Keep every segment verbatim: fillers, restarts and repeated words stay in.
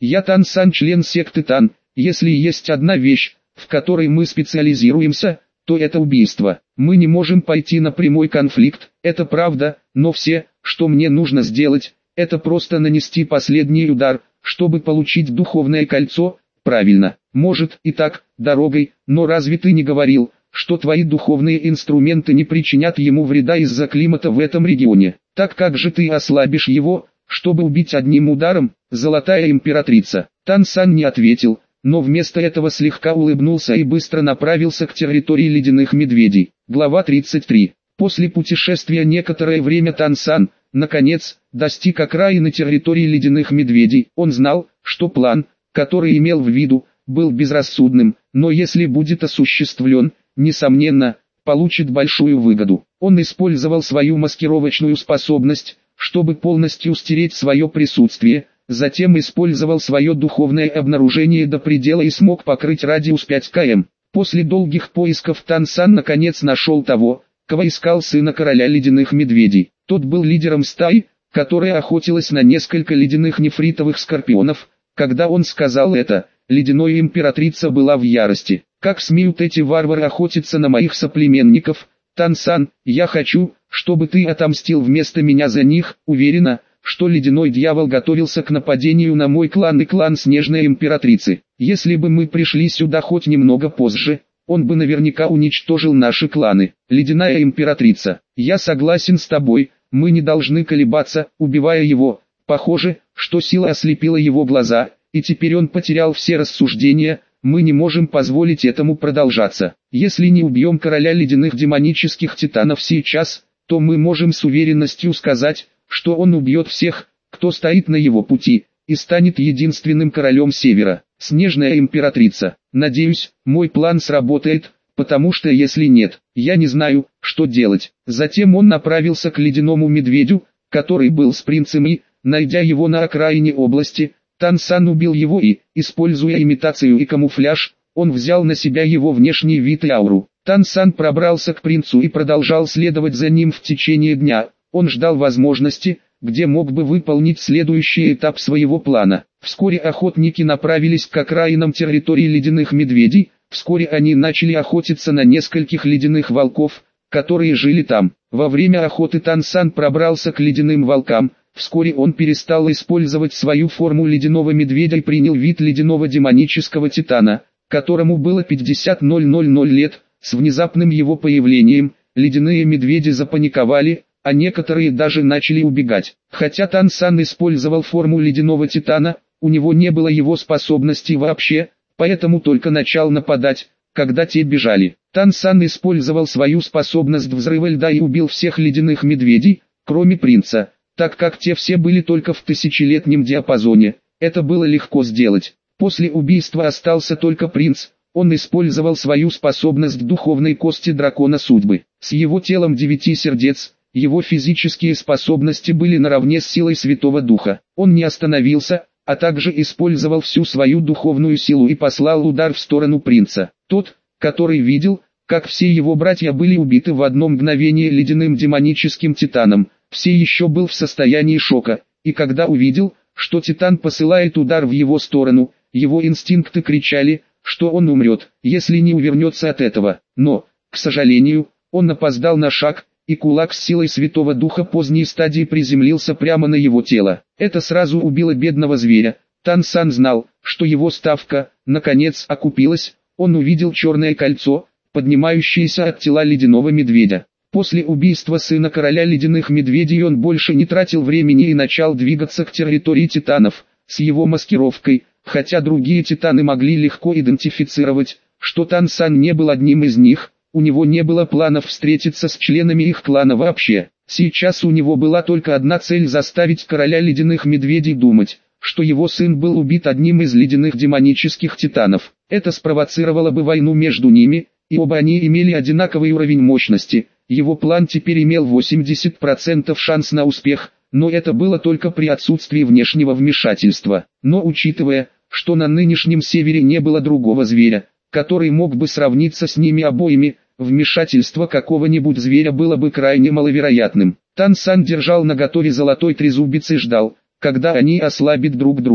Я Тан Сан, член секты Тан. Если есть одна вещь, в которой мы специализируемся, то это убийство. Мы не можем пойти на прямой конфликт, это правда, но все, что мне нужно сделать, это просто нанести последний удар, чтобы получить духовное кольцо. Правильно, может и так, дорогой, но разве ты не говорил, что твои духовные инструменты не причинят ему вреда из-за климата в этом регионе? Так как же ты ослабишь его, чтобы убить одним ударом, золотая императрица? Тан Сан не ответил, но вместо этого слегка улыбнулся и быстро направился к территории ледяных медведей. Глава тридцать три. После путешествия некоторое время Тан Сан, наконец, достиг окраины территории ледяных медведей. Он знал, что план, который имел в виду, был безрассудным, но если будет осуществлен, несомненно, получит большую выгоду. Он использовал свою маскировочную способность, чтобы полностью стереть свое присутствие, затем использовал свое духовное обнаружение до предела и смог покрыть радиус пять километров. После долгих поисков Тан Сан наконец нашел того, кого искал сына короля ледяных медведей. Тот был лидером стаи, которая охотилась на несколько ледяных нефритовых скорпионов. Когда он сказал это, ледяная императрица была в ярости. Как смеют эти варвары охотиться на моих соплеменников? Тан Сан, я хочу, чтобы ты отомстил вместо меня за них. Уверена, что ледяной дьявол готовился к нападению на мой клан и клан Снежной императрицы. Если бы мы пришли сюда хоть немного позже, он бы наверняка уничтожил наши кланы. Ледяная императрица, я согласен с тобой, мы не должны колебаться, убивая его. Похоже, что сила ослепила его глаза, и теперь он потерял все рассуждения. Мы не можем позволить этому продолжаться. Если не убьем короля ледяных демонических титанов сейчас, то мы можем с уверенностью сказать, что он убьет всех, кто стоит на его пути, и станет единственным королем Севера. Снежная императрица, надеюсь, мой план сработает, потому что если нет, я не знаю, что делать. Затем он направился к ледяному медведю, который был с принцем и, найдя его на окраине области, Тан Сан убил его и, используя имитацию и камуфляж, он взял на себя его внешний вид и ауру. Тан Сан пробрался к принцу и продолжал следовать за ним в течение дня. Он ждал возможности, где мог бы выполнить следующий этап своего плана. Вскоре охотники направились к окраинам территории ледяных медведей. Вскоре они начали охотиться на нескольких ледяных волков, которые жили там. Во время охоты Тан Сан пробрался к ледяным волкам. Вскоре он перестал использовать свою форму ледяного медведя и принял вид ледяного демонического титана, которому было пятьдесят тысяч лет. С внезапным его появлением, ледяные медведи запаниковали, а некоторые даже начали убегать. Хотя Тан Сан использовал форму ледяного титана, у него не было его способностей вообще, поэтому только начал нападать, когда те бежали. Тан Сан использовал свою способность взрыва льда и убил всех ледяных медведей, кроме принца. Так как те все были только в тысячелетнем диапазоне, это было легко сделать. После убийства остался только принц, он использовал свою способность духовной кости дракона судьбы. С его телом девяти сердец, его физические способности были наравне с силой Святого Духа. Он не остановился, а также использовал всю свою духовную силу и послал удар в сторону принца. Тот, который видел, как все его братья были убиты в одно мгновение ледяным демоническим титаном, все еще был в состоянии шока, и когда увидел, что титан посылает удар в его сторону, его инстинкты кричали, что он умрет, если не увернется от этого. Но, к сожалению, он опоздал на шаг, и кулак с силой Святого Духа поздней стадии приземлился прямо на его тело. Это сразу убило бедного зверя. Тан Сан знал, что его ставка, наконец, окупилась. Он увидел черное кольцо, поднимающееся от тела ледяного медведя. После убийства сына короля ледяных медведей он больше не тратил времени и начал двигаться к территории титанов. С его маскировкой, хотя другие титаны могли легко идентифицировать, что Тан Сан не был одним из них, у него не было планов встретиться с членами их клана вообще. Сейчас у него была только одна цель: заставить короля ледяных медведей думать, что его сын был убит одним из ледяных демонических титанов. Это спровоцировало бы войну между ними, и оба они имели одинаковый уровень мощности. Его план теперь имел восемьдесят процентов шанс на успех, но это было только при отсутствии внешнего вмешательства. Но учитывая, что на нынешнем севере не было другого зверя, который мог бы сравниться с ними обоими, вмешательство какого-нибудь зверя было бы крайне маловероятным. Тан Сан держал наготове золотой трезубец и ждал, когда они ослабят друг друга.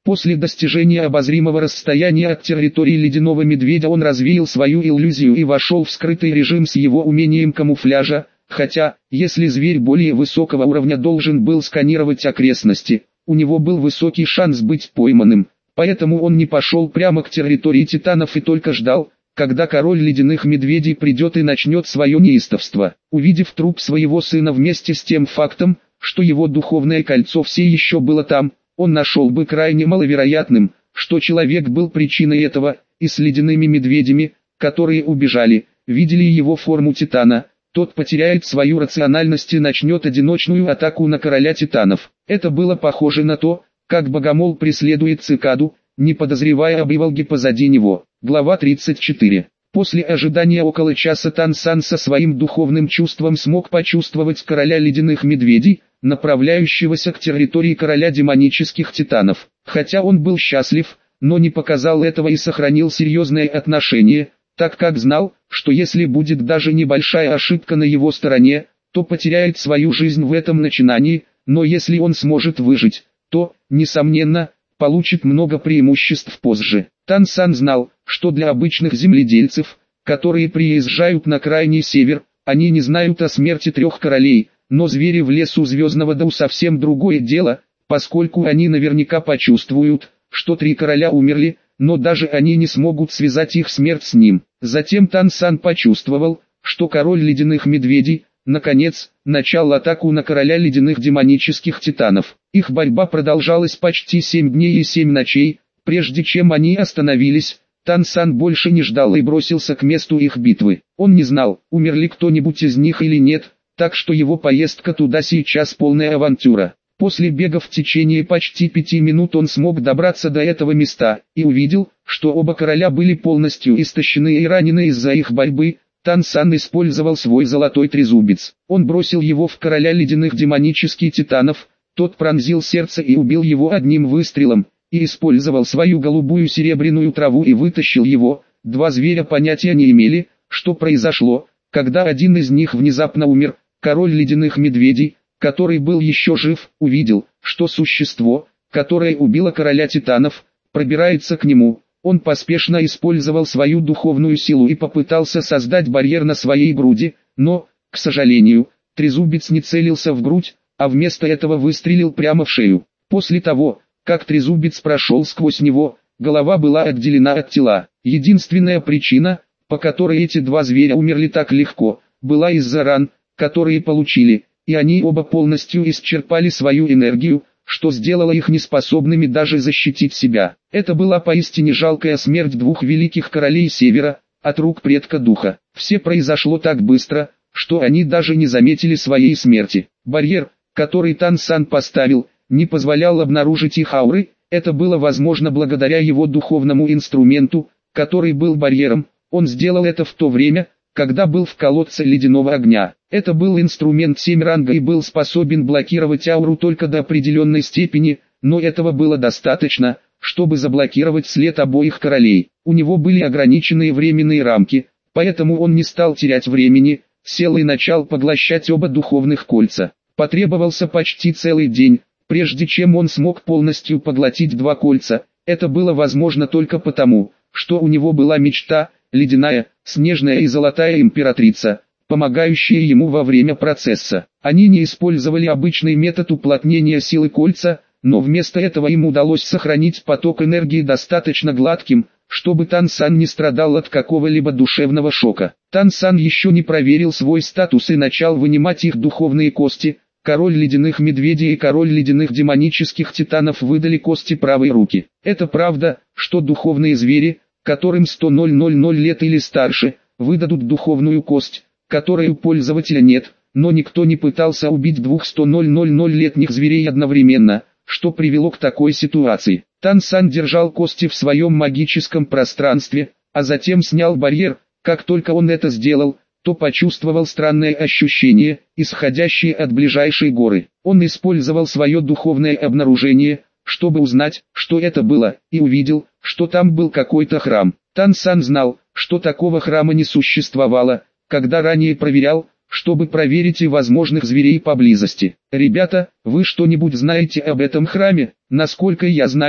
После достижения обозримого расстояния от территории ледяного медведя он развеял свою иллюзию и вошел в скрытый режим с его умением камуфляжа, хотя, если зверь более высокого уровня должен был сканировать окрестности, у него был высокий шанс быть пойманным, поэтому он не пошел прямо к территории титанов и только ждал, когда король ледяных медведей придет и начнет свое неистовство. Увидев труп своего сына вместе с тем фактом, что его духовное кольцо все еще было там, он нашел бы крайне маловероятным, что человек был причиной этого, и с ледяными медведями, которые убежали, видели его форму титана, тот потеряет свою рациональность и начнет одиночную атаку на короля титанов. Это было похоже на то, как богомол преследует цикаду, не подозревая об Иволге позади него. Глава тридцать четыре. После ожидания около часа Тан-сан со своим духовным чувством смог почувствовать короля ледяных медведей, направляющегося к территории короля демонических титанов. Хотя он был счастлив, но не показал этого и сохранил серьезное отношение, так как знал, что если будет даже небольшая ошибка на его стороне, то потеряет свою жизнь в этом начинании, но если он сможет выжить, то, несомненно, получит много преимуществ позже. Тан-сан знал, что для обычных земледельцев, которые приезжают на крайний север, они не знают о смерти трех королей, но звери в лесу Звездного Дау совсем другое дело, поскольку они наверняка почувствуют, что три короля умерли, но даже они не смогут связать их смерть с ним. Затем Тан-сан почувствовал, что король ледяных медведей, наконец, начал атаку на короля ледяных демонических титанов. Их борьба продолжалась почти семь дней и семь ночей, прежде чем они остановились. Тан-сан больше не ждал и бросился к месту их битвы. Он не знал, умер ли кто-нибудь из них или нет, так что его поездка туда сейчас полная авантюра. После бега в течение почти пяти минут он смог добраться до этого места, и увидел, что оба короля были полностью истощены и ранены из-за их борьбы. Тан-сан использовал свой золотой трезубец. Он бросил его в короля ледяных демонических титанов, тот пронзил сердце и убил его одним выстрелом, и использовал свою голубую серебряную траву и вытащил его. Два зверя понятия не имели, что произошло, когда один из них внезапно умер. Король ледяных медведей, который был еще жив, увидел, что существо, которое убило короля титанов, пробирается к нему. Он поспешно использовал свою духовную силу и попытался создать барьер на своей груди, но, к сожалению, трезубец не целился в грудь, а вместо этого выстрелил прямо в шею. После того, как трезубец прошел сквозь него, голова была отделена от тела. Единственная причина, по которой эти два зверя умерли так легко, была из-за ран, которые получили, и они оба полностью исчерпали свою энергию, что сделало их неспособными даже защитить себя. Это была поистине жалкая смерть двух великих королей Севера, от рук предка духа. Все произошло так быстро, что они даже не заметили своей смерти. Барьер, который Тан-сан поставил, не позволял обнаружить их ауры, это было возможно благодаря его духовному инструменту, который был барьером. Он сделал это в то время, когда был в колодце ледяного огня. Это был инструмент семь ранга и был способен блокировать ауру только до определенной степени, но этого было достаточно, чтобы заблокировать след обоих королей. У него были ограниченные временные рамки, поэтому он не стал терять времени, сел и начал поглощать оба духовных кольца. Потребовался почти целый день, прежде чем он смог полностью поглотить два кольца. Это было возможно только потому, что у него была мечта, ледяная, снежная и золотая императрица, помогающие ему во время процесса. Они не использовали обычный метод уплотнения силы кольца, но вместо этого им удалось сохранить поток энергии достаточно гладким, чтобы Тан-сан не страдал от какого-либо душевного шока. Тан-сан еще не проверил свой статус и начал вынимать их духовные кости. Король ледяных медведей и король ледяных демонических титанов выдали кости правой руки. Это правда, что духовные звери, которым сто лет или старше, выдадут духовную кость, которой у пользователя нет, но никто не пытался убить двух сто летних зверей одновременно, что привело к такой ситуации. Тан-сан держал кости в своем магическом пространстве, а затем снял барьер. Как только он это сделал, то почувствовал странное ощущение, исходящее от ближайшей горы. Он использовал свое духовное обнаружение, чтобы узнать, что это было, и увидел, что там был какой-то храм. Тан-сан знал, что такого храма не существовало, когда ранее проверял, чтобы проверить и возможных зверей поблизости. «Ребята, вы что-нибудь знаете об этом храме?» «Насколько я знаю,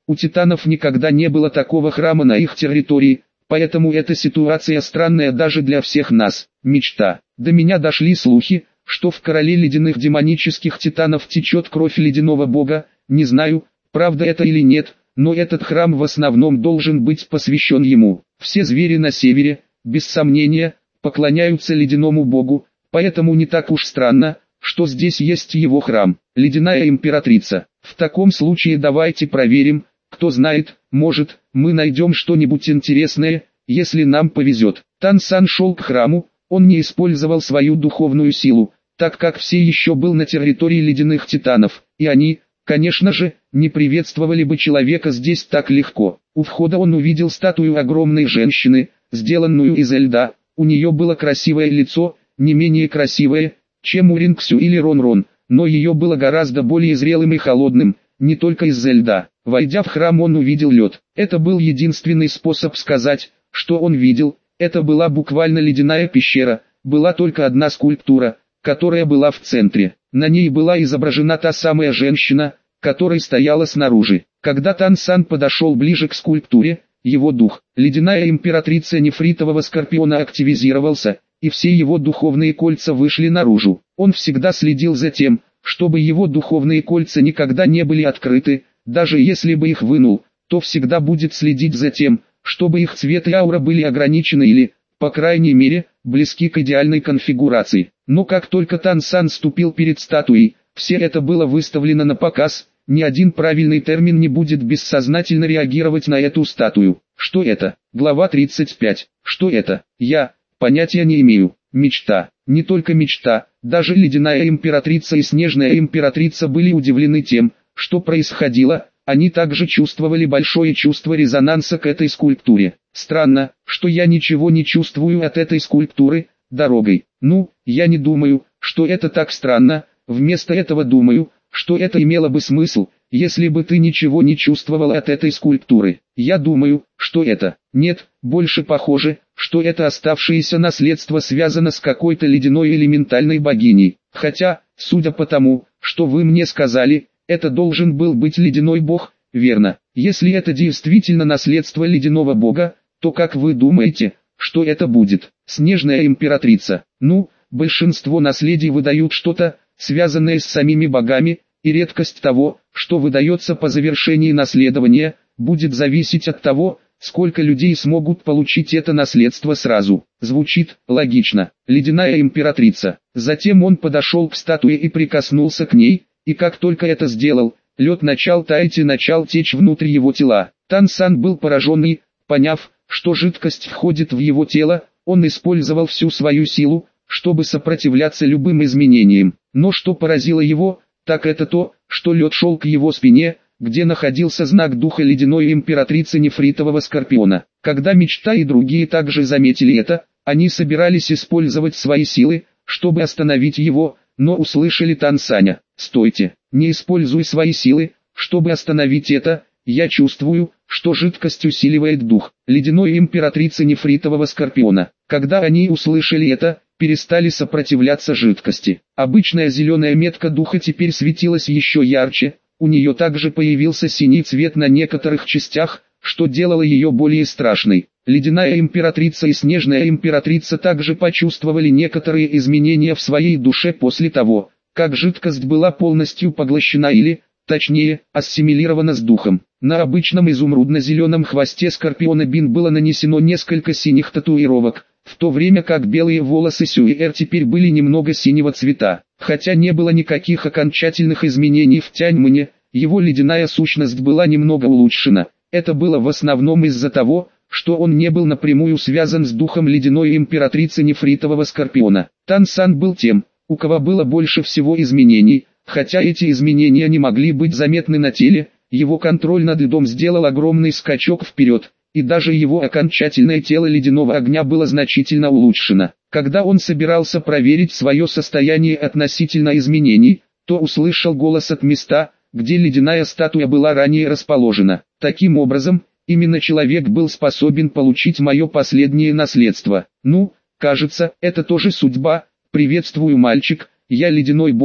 У титанов никогда не было такого храма на их территории, поэтому эта ситуация странная даже для всех нас. Мечта. До меня дошли слухи, что в короле ледяных демонических титанов течет кровь ледяного бога. Не знаю, правда это или нет, но этот храм в основном должен быть посвящен ему. Все звери на севере, без сомнения, поклоняются ледяному богу, поэтому не так уж странно, что здесь есть его храм, ледяная императрица. В таком случае давайте проверим, кто знает, может, мы найдем что-нибудь интересное, если нам повезет. Тан-сан шел к храму, он не использовал свою духовную силу, так как все еще был на территории ледяных титанов, и они, конечно же, не приветствовали бы человека здесь так легко. У входа он увидел статую огромной женщины, сделанную из льда. У нее было красивое лицо, не менее красивое, чем у Рингсю или Рон-Рон, но ее было гораздо более зрелым и холодным, не только из-за льда. Войдя в храм, он увидел лед. Это был единственный способ сказать, что он видел. Это была буквально ледяная пещера, была только одна скульптура, которая была в центре. На ней была изображена та самая женщина, которая стояла снаружи. Когда Тан-сан подошел ближе к скульптуре, его дух, ледяная императрица нефритового скорпиона, активизировался, и все его духовные кольца вышли наружу. Он всегда следил за тем, чтобы его духовные кольца никогда не были открыты, даже если бы их вынул, то всегда будет следить за тем, чтобы их цвет и аура были ограничены или, по крайней мере, близки к идеальной конфигурации. Но как только Тан-сан ступил перед статуей, все это было выставлено на показ. Ни один правильный термин не будет бессознательно реагировать на эту статую. Что это? Глава тридцать пять. Что это? Я понятия не имею. Мечта. Не только мечта, даже ледяная императрица и снежная императрица были удивлены тем, что происходило. Они также чувствовали большое чувство резонанса к этой скульптуре. Странно, что я ничего не чувствую от этой скульптуры дорогой. Ну, я не думаю, что это так странно. Вместо этого думаю, что это имело бы смысл, если бы ты ничего не чувствовал от этой скульптуры. Я думаю, что это, нет, больше похоже, что это оставшееся наследство связано с какой-то ледяной элементальной богиней. Хотя, судя по тому, что вы мне сказали, это должен был быть ледяной бог, верно? Если это действительно наследство ледяного бога, то как вы думаете, что это будет? Снежная императрица. Ну, большинство наследий выдают что-то, связанное с самими богами, и редкость того, что выдается по завершении наследования, будет зависеть от того, сколько людей смогут получить это наследство сразу. Звучит логично. Ледяная императрица. Затем он подошел к статуе и прикоснулся к ней, и как только это сделал, лед начал таять и начал течь внутрь его тела. Тан-сан был пораженный, поняв, что жидкость входит в его тело, он использовал всю свою силу, чтобы сопротивляться любым изменениям. Но что поразило его, так это то, что лед шел к его спине, где находился знак духа ледяной императрицы нефритового скорпиона. Когда мечта и другие также заметили это, они собирались использовать свои силы, чтобы остановить его, но услышали Тан-саня. «Стойте, не используй свои силы, чтобы остановить это, я чувствую, что жидкость усиливает дух ледяной императрицы нефритового скорпиона». Когда они услышали это, перестали сопротивляться жидкости. Обычная зеленая метка духа теперь светилась еще ярче, у нее также появился синий цвет на некоторых частях, что делало ее более страшной. Ледяная императрица и снежная императрица также почувствовали некоторые изменения в своей душе после того, как жидкость была полностью поглощена или, точнее, ассимилирована с духом. На обычном изумрудно-зеленом хвосте скорпиона Бин было нанесено несколько синих татуировок, в то время как белые волосы Сюэр теперь были немного синего цвета. Хотя не было никаких окончательных изменений в Тяньмэне, его ледяная сущность была немного улучшена. Это было в основном из-за того, что он не был напрямую связан с духом ледяной императрицы нефритового скорпиона. Тан-сан был тем, у кого было больше всего изменений, хотя эти изменения не могли быть заметны на теле, его контроль над льдом сделал огромный скачок вперед, и даже его окончательное тело ледяного огня было значительно улучшено. Когда он собирался проверить свое состояние относительно изменений, то услышал голос от места, где ледяная статуя была ранее расположена. Таким образом, именно человек был способен получить мое последнее наследство. Ну, кажется, это тоже судьба. Приветствую, мальчик, я ледяной бог,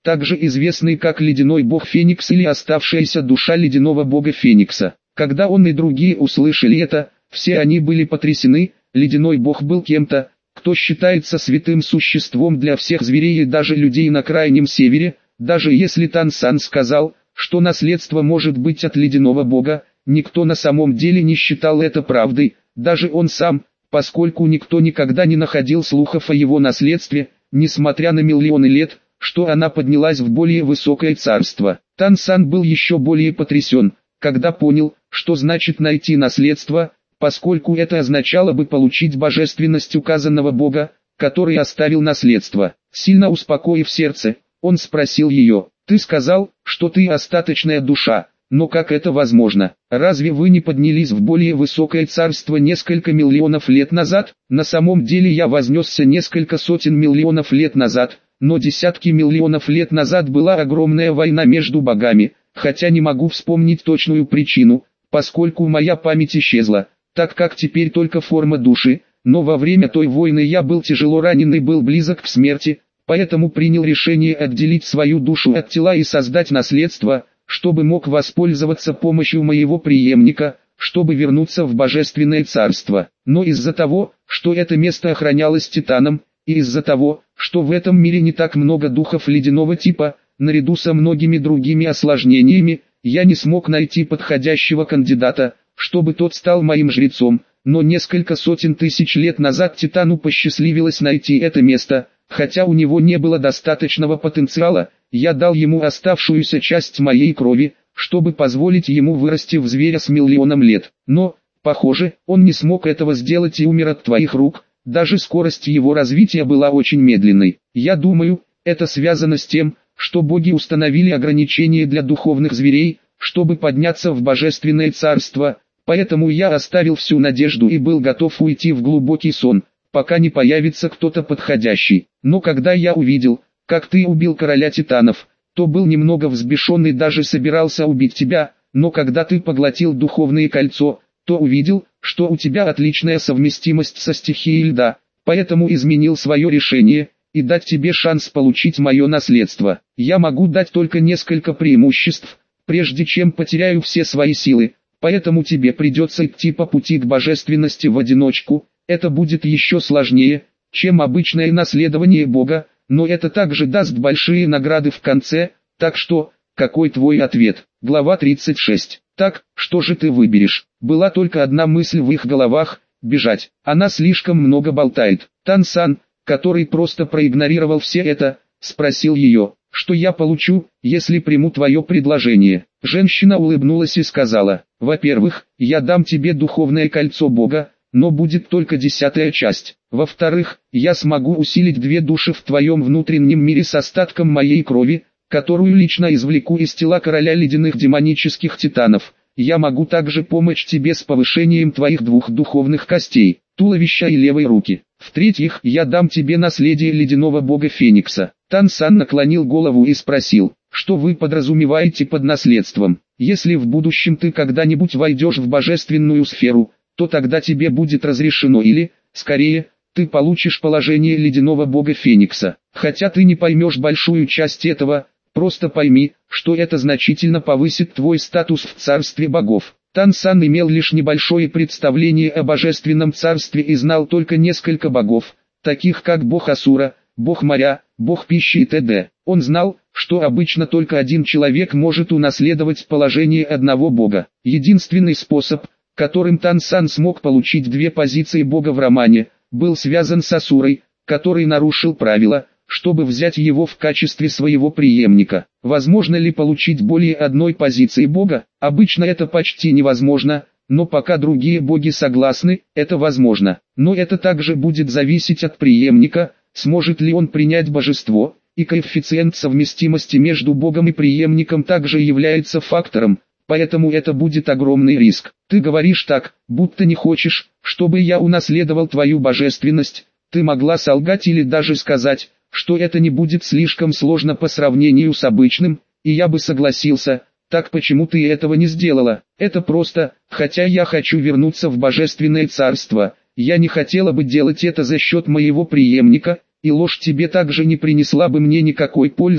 также известный как ледяной бог Феникс или оставшаяся душа ледяного бога Феникса. Когда он и другие услышали это, все они были потрясены. Ледяной бог был кем-то, кто считается святым существом для всех зверей и даже людей на крайнем севере. Даже если Тан Сан сказал, что наследство может быть от ледяного бога, никто на самом деле не считал это правдой, даже он сам, поскольку никто никогда не находил слухов о его наследстве, несмотря на миллионы лет, что она поднялась в более высокое царство. Тан Сан был еще более потрясен, когда понял, что значит найти наследство, поскольку это означало бы получить божественность указанного бога, который оставил наследство. Сильно успокоив сердце, он спросил ее: «Ты сказал, что ты остаточная душа, но как это возможно? Разве вы не поднялись в более высокое царство несколько миллионов лет назад? На самом деле я вознесся несколько сотен миллионов лет назад, но десятки миллионов лет назад была огромная война между богами, хотя не могу вспомнить точную причину, поскольку моя память исчезла, так как теперь только форма души, но во время той войны я был тяжело ранен и был близок к смерти, поэтому принял решение отделить свою душу от тела и создать наследство, чтобы мог воспользоваться помощью моего преемника, чтобы вернуться в божественное царство. Но из-за того, что это место охранялось Титаном, и из-за того, что в этом мире не так много духов ледяного типа, наряду со многими другими осложнениями, я не смог найти подходящего кандидата, чтобы тот стал моим жрецом, но несколько сотен тысяч лет назад Титану посчастливилось найти это место, хотя у него не было достаточного потенциала. Я дал ему оставшуюся часть моей крови, чтобы позволить ему вырасти в зверя с миллионом лет. Но, похоже, он не смог этого сделать и умер от твоих рук, даже скорость его развития была очень медленной. Я думаю, это связано с тем, что боги установили ограничения для духовных зверей, чтобы подняться в божественное царство, поэтому я оставил всю надежду и был готов уйти в глубокий сон, пока не появится кто-то подходящий. Но когда я увидел, как ты убил короля титанов, то был немного взбешен и даже собирался убить тебя, но когда ты поглотил духовное кольцо, то увидел, что у тебя отличная совместимость со стихией льда, поэтому изменил свое решение, и дать тебе шанс получить мое наследство. Я могу дать только несколько преимуществ, прежде чем потеряю все свои силы, поэтому тебе придется идти по пути к божественности в одиночку. Это будет еще сложнее, чем обычное наследование Бога, но это также даст большие награды в конце, так что, какой твой ответ? Глава тридцать шесть. Так, что же ты выберешь? Была только одна мысль в их головах – бежать. Она слишком много болтает. Тан Сан, который просто проигнорировал все это, спросил ее, что я получу, если приму твое предложение. Женщина улыбнулась и сказала: во-первых, я дам тебе духовное кольцо Бога, но будет только десятая часть. Во-вторых, я смогу усилить две души в твоем внутреннем мире с остатком моей крови, которую лично извлеку из тела короля ледяных демонических титанов. Я могу также помочь тебе с повышением твоих двух духовных костей, туловища и левой руки. В-третьих, я дам тебе наследие ледяного бога Феникса. Тан Сан наклонил голову и спросил, что вы подразумеваете под наследством. Если в будущем ты когда-нибудь войдешь в божественную сферу, то тогда тебе будет разрешено или, скорее, ты получишь положение ледяного бога Феникса. Хотя ты не поймешь большую часть этого, просто пойми, что это значительно повысит твой статус в царстве богов. Тан Сан имел лишь небольшое представление о божественном царстве и знал только несколько богов, таких как бог Асура, бог моря, бог пищи и т.д. Он знал, что обычно только один человек может унаследовать положение одного бога. Единственный способ, которым Тан Сан смог получить две позиции бога в романе, был связан с Асурой, который нарушил правила, чтобы взять его в качестве своего преемника. Возможно ли получить более одной позиции бога? Обычно это почти невозможно, но пока другие боги согласны, это возможно. Но это также будет зависеть от преемника, сможет ли он принять божество, и коэффициент совместимости между богом и преемником также является фактором, поэтому это будет огромный риск. Ты говоришь так, будто не хочешь, чтобы я унаследовал твою божественность. Ты могла солгать или даже сказать, что это не будет слишком сложно по сравнению с обычным, и я бы согласился. Так почему ты этого не сделала? Это просто, хотя я хочу вернуться в божественное царство, я не хотела бы делать это за счет моего преемника, и ложь тебе также не принесла бы мне никакой пользы,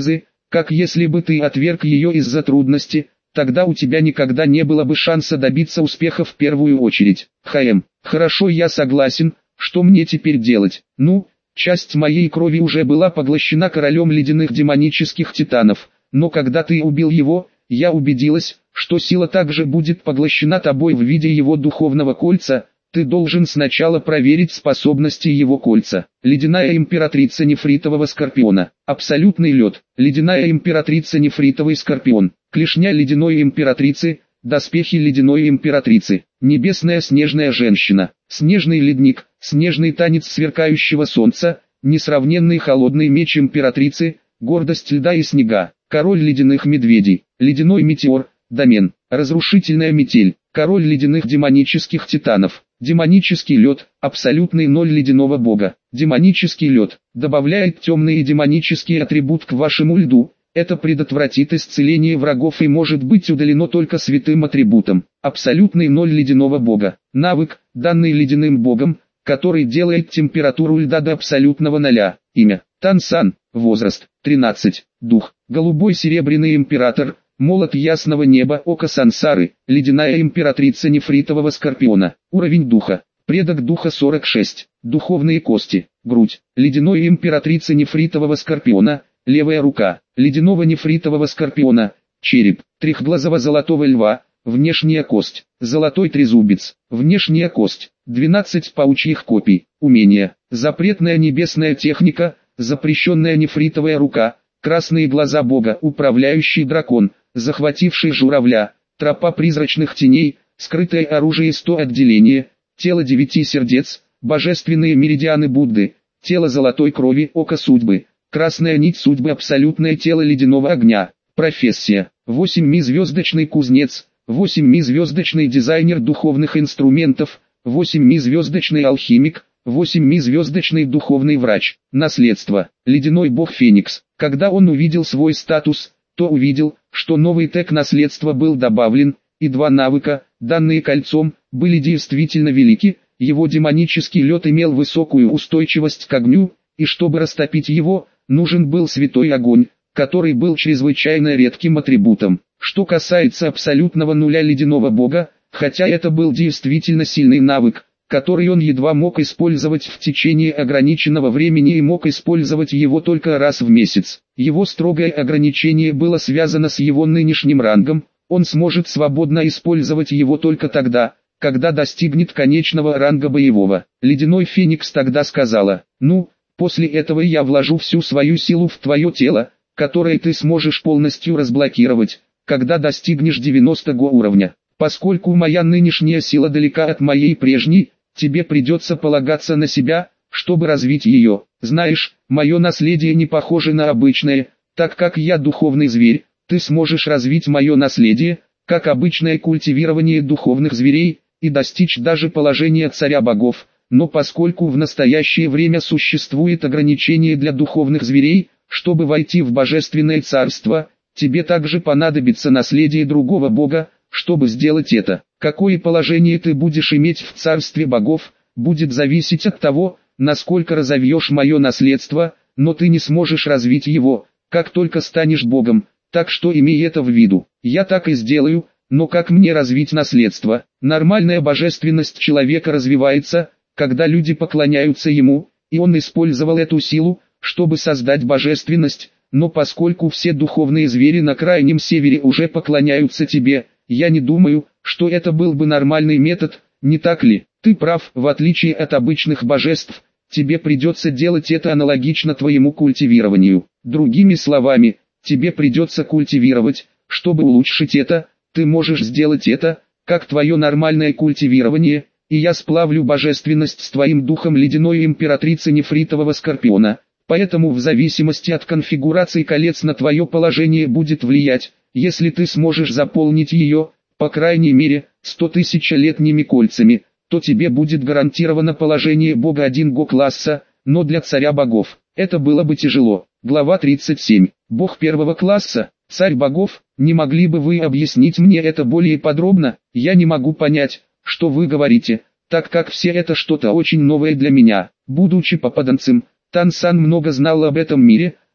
как если бы ты отверг ее из-за трудности, тогда у тебя никогда не было бы шанса добиться успеха в первую очередь. ХМ. Хорошо, я согласен, что мне теперь делать? Ну, часть моей крови уже была поглощена королем ледяных демонических титанов, но когда ты убил его, я убедилась, что сила также будет поглощена тобой в виде его духовного кольца. Ты должен сначала проверить способности его кольца. Ледяная императрица нефритового скорпиона. Абсолютный лед. Ледяная императрица нефритовый скорпион. Клешня ледяной императрицы. Доспехи ледяной императрицы. Небесная снежная женщина. Снежный ледник. Снежный танец сверкающего солнца. Несравненный холодный меч императрицы. Гордость льда и снега. Король ледяных медведей. Ледяной метеор. Домен. Разрушительная метель. Король ледяных демонических титанов. Демонический лед, абсолютный ноль ледяного бога. Демонический лед добавляет темный и демонический атрибут к вашему льду. Это предотвратит исцеление врагов и может быть удалено только святым атрибутом. Абсолютный ноль ледяного бога. Навык, данный ледяным богом, который делает температуру льда до абсолютного ноля. Имя: Тансан. Возраст: тринадцать. Дух: голубой серебряный император. Молот ясного неба, око сансары, ледяная императрица нефритового скорпиона. Уровень духа: предок духа сорок шесть. Духовные кости: грудь, ледяной императрицы нефритового скорпиона, левая рука, ледяного нефритового скорпиона, череп, трехглазого золотого льва, внешняя кость, золотой трезубец, внешняя кость, двенадцать паучьих копий. Умение: запретная небесная техника, запрещенная нефритовая рука, красные глаза бога, управляющий дракон, захвативший журавля, тропа призрачных теней, скрытое оружие сто отделения, тело девяти сердец, божественные меридианы Будды, тело золотой крови, око судьбы, красная нить судьбы, абсолютное тело ледяного огня. Профессия: восемь ми звездочный кузнец, восемь ми звездочный дизайнер духовных инструментов, восемь ми звездочный алхимик, восемь ми звездочный духовный врач. Наследство: ледяной бог Феникс. Когда он увидел свой статус, то увидел, что новый тег наследства был добавлен, и два навыка, данные кольцом, были действительно велики. Его демонический лед имел высокую устойчивость к огню, и чтобы растопить его, нужен был святой огонь, который был чрезвычайно редким атрибутом. Что касается абсолютного нуля ледяного бога, хотя это был действительно сильный навык, который он едва мог использовать в течение ограниченного времени и мог использовать его только раз в месяц. Его строгое ограничение было связано с его нынешним рангом, он сможет свободно использовать его только тогда, когда достигнет конечного ранга боевого. Ледяной Феникс тогда сказала: «Ну, после этого я вложу всю свою силу в твое тело, которое ты сможешь полностью разблокировать, когда достигнешь девяностого уровня. Поскольку моя нынешняя сила далека от моей прежней, тебе придется полагаться на себя, чтобы развить ее. Знаешь, мое наследие не похоже на обычное, так как я духовный зверь, ты сможешь развить мое наследие, как обычное культивирование духовных зверей, и достичь даже положения царя богов, но поскольку в настоящее время существует ограничение для духовных зверей, чтобы войти в божественное царство, тебе также понадобится наследие другого бога, чтобы сделать это. Какое положение ты будешь иметь в царстве богов, будет зависеть от того, насколько разовьешь мое наследство, но ты не сможешь развить его, как только станешь богом, так что имей это в виду. Я так и сделаю, но как мне развить наследство? Нормальная божественность человека развивается, когда люди поклоняются ему, и он использовал эту силу, чтобы создать божественность, но поскольку все духовные звери на крайнем севере уже поклоняются тебе, я не думаю, что это был бы нормальный метод, не так ли? Ты прав, в отличие от обычных божеств, тебе придется делать это аналогично твоему культивированию. Другими словами, тебе придется культивировать, чтобы улучшить это, ты можешь сделать это, как твое нормальное культивирование, и я сплавлю божественность с твоим духом ледяной императрицы нефритового скорпиона. Поэтому в зависимости от конфигурации колец на твое положение будет влиять, если ты сможешь заполнить ее, по крайней мере, сто тысячелетними кольцами, то тебе будет гарантировано положение бога один го-класса, но для царя богов это было бы тяжело. Глава тридцать семь. Бог первого класса, царь богов, не могли бы вы объяснить мне это более подробно? Я не могу понять, что вы говорите, так как все это что-то очень новое для меня. Будучи попаданцем, Тансан много знал об этом мире,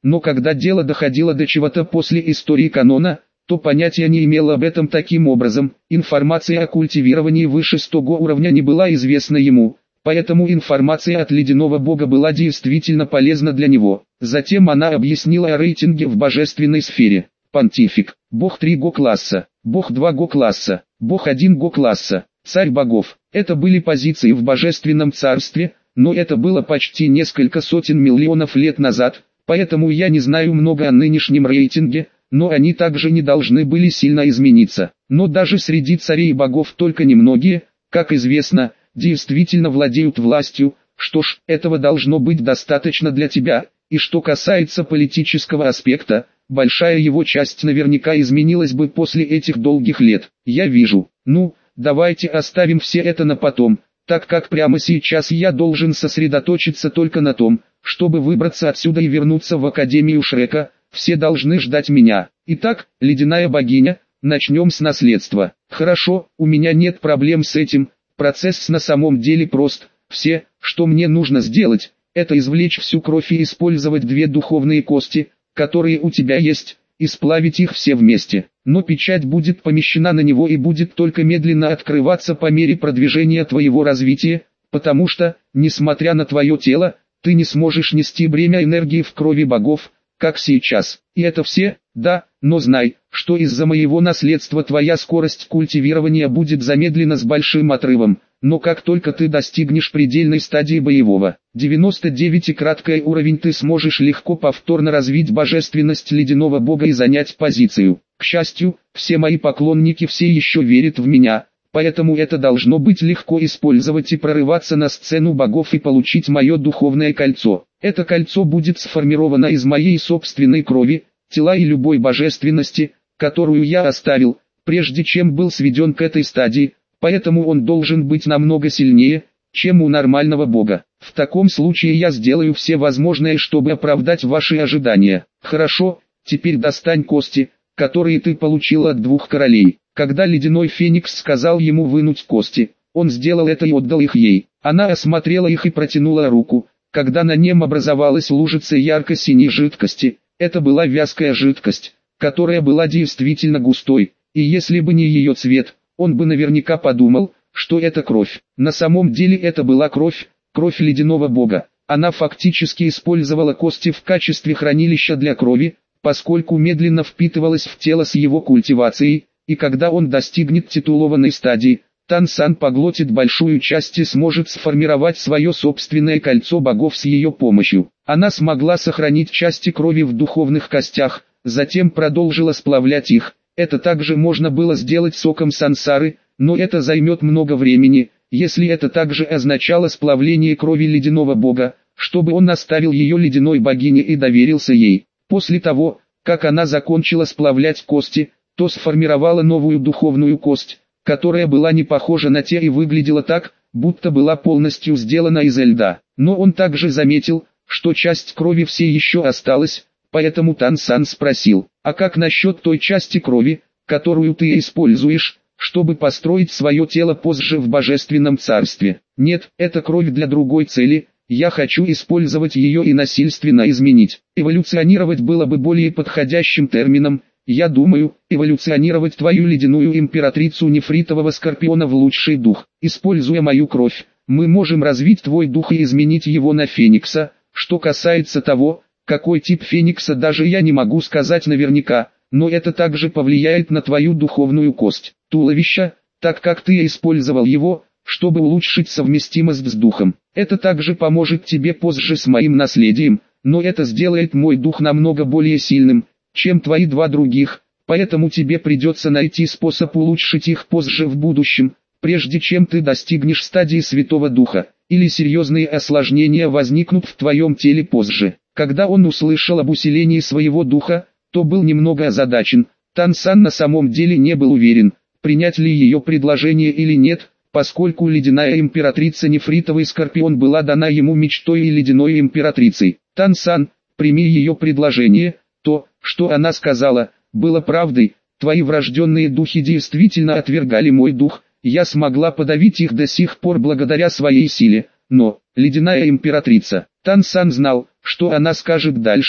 но когда дело доходило до чего-то после истории канона, то понятия не имел об этом таким образом. Информация о культивировании выше сотого уровня не была известна ему, поэтому информация от ледяного бога была действительно полезна для него. Затем она объяснила о рейтинге в божественной сфере. Понтифик, бог три го-класса, бог два го-класса, бог один го-класса, царь богов. Это были позиции в божественном царстве, но это было почти несколько сотен миллионов лет назад, поэтому я не знаю много о нынешнем рейтинге, но они также не должны были сильно измениться. Но даже среди царей и богов только немногие, как известно, действительно владеют властью. Что ж, этого должно быть достаточно для тебя. И что касается политического аспекта, большая его часть наверняка изменилась бы после этих долгих лет. Я вижу. Ну, давайте оставим все это на потом, так как прямо сейчас я должен сосредоточиться только на том, чтобы выбраться отсюда и вернуться в Академию Шрека. Все должны ждать меня. Итак, ледяная богиня, начнем с наследства. Хорошо, у меня нет проблем с этим, процесс на самом деле прост. Все, что мне нужно сделать, это извлечь всю кровь и использовать две духовные кости, которые у тебя есть, и сплавить их все вместе. Но печать будет помещена на него и будет только медленно открываться по мере продвижения твоего развития, потому что, несмотря на твое тело, ты не сможешь нести бремя энергии в крови богов, как сейчас. И это все, да, но знай, что из-за моего наследства твоя скорость культивирования будет замедлена с большим отрывом, но как только ты достигнешь предельной стадии боевого, девяносто девять краткий уровень, ты сможешь легко повторно развить божественность ледяного бога и занять позицию. К счастью, все мои поклонники все еще верят в меня, поэтому это должно быть легко использовать и прорываться на сцену богов и получить мое духовное кольцо. Это кольцо будет сформировано из моей собственной крови, тела и любой божественности, которую я оставил, прежде чем был сведен к этой стадии, поэтому он должен быть намного сильнее, чем у нормального бога. В таком случае я сделаю все возможное, чтобы оправдать ваши ожидания. Хорошо, теперь достань кости, которые ты получил от двух королей. Когда ледяной феникс сказал ему вынуть кости, он сделал это и отдал их ей. Она осмотрела их и протянула руку. Когда на нем образовалась лужица ярко-синей жидкости, это была вязкая жидкость, которая была действительно густой, и если бы не ее цвет, он бы наверняка подумал, что это кровь. На самом деле это была кровь, кровь ледяного бога. Она фактически использовала кости в качестве хранилища для крови, поскольку медленно впитывалась в тело с его культивацией, и когда он достигнет титулованной стадии, Тан-сан поглотит большую часть и сможет сформировать свое собственное кольцо богов с ее помощью. Она смогла сохранить части крови в духовных костях, затем продолжила сплавлять их. Это также можно было сделать соком сансары, но это займет много времени, если это также означало сплавление крови ледяного бога, чтобы он оставил ее ледяной богине и доверился ей. После того, как она закончила сплавлять кости, то сформировала новую духовную кость, которая была не похожа на те и выглядела так, будто была полностью сделана из льда. Но он также заметил, что часть крови все еще осталась, поэтому Тан-сан спросил, а как насчет той части крови, которую ты используешь, чтобы построить свое тело позже в божественном царстве? Нет, это кровь для другой цели, я хочу использовать ее и насильственно изменить. Эволюционировать было бы более подходящим термином. Я думаю, эволюционировать твою ледяную императрицу нефритового скорпиона в лучший дух. Используя мою кровь, мы можем развить твой дух и изменить его на феникса. Что касается того, какой тип феникса, даже я не могу сказать наверняка, но это также повлияет на твою духовную кость туловища, так как ты использовал его, чтобы улучшить совместимость с духом. Это также поможет тебе позже с моим наследием, но это сделает мой дух намного более сильным, чем твои два других, поэтому тебе придется найти способ улучшить их позже в будущем, прежде чем ты достигнешь стадии Святого Духа, или серьезные осложнения возникнут в твоем теле позже. Когда он услышал об усилении своего духа, то был немного озадачен. Тан-сан на самом деле не был уверен, принять ли ее предложение или нет, поскольку ледяная императрица нефритовый скорпион была дана ему мечтой и ледяной императрицей. Тан-сан, прими ее предложение. То, что она сказала, было правдой. Твои врожденные духи действительно отвергали мой дух, я смогла подавить их до сих пор благодаря своей силе, но, ледяная императрица, Тан-сан знал, что она скажет дальше.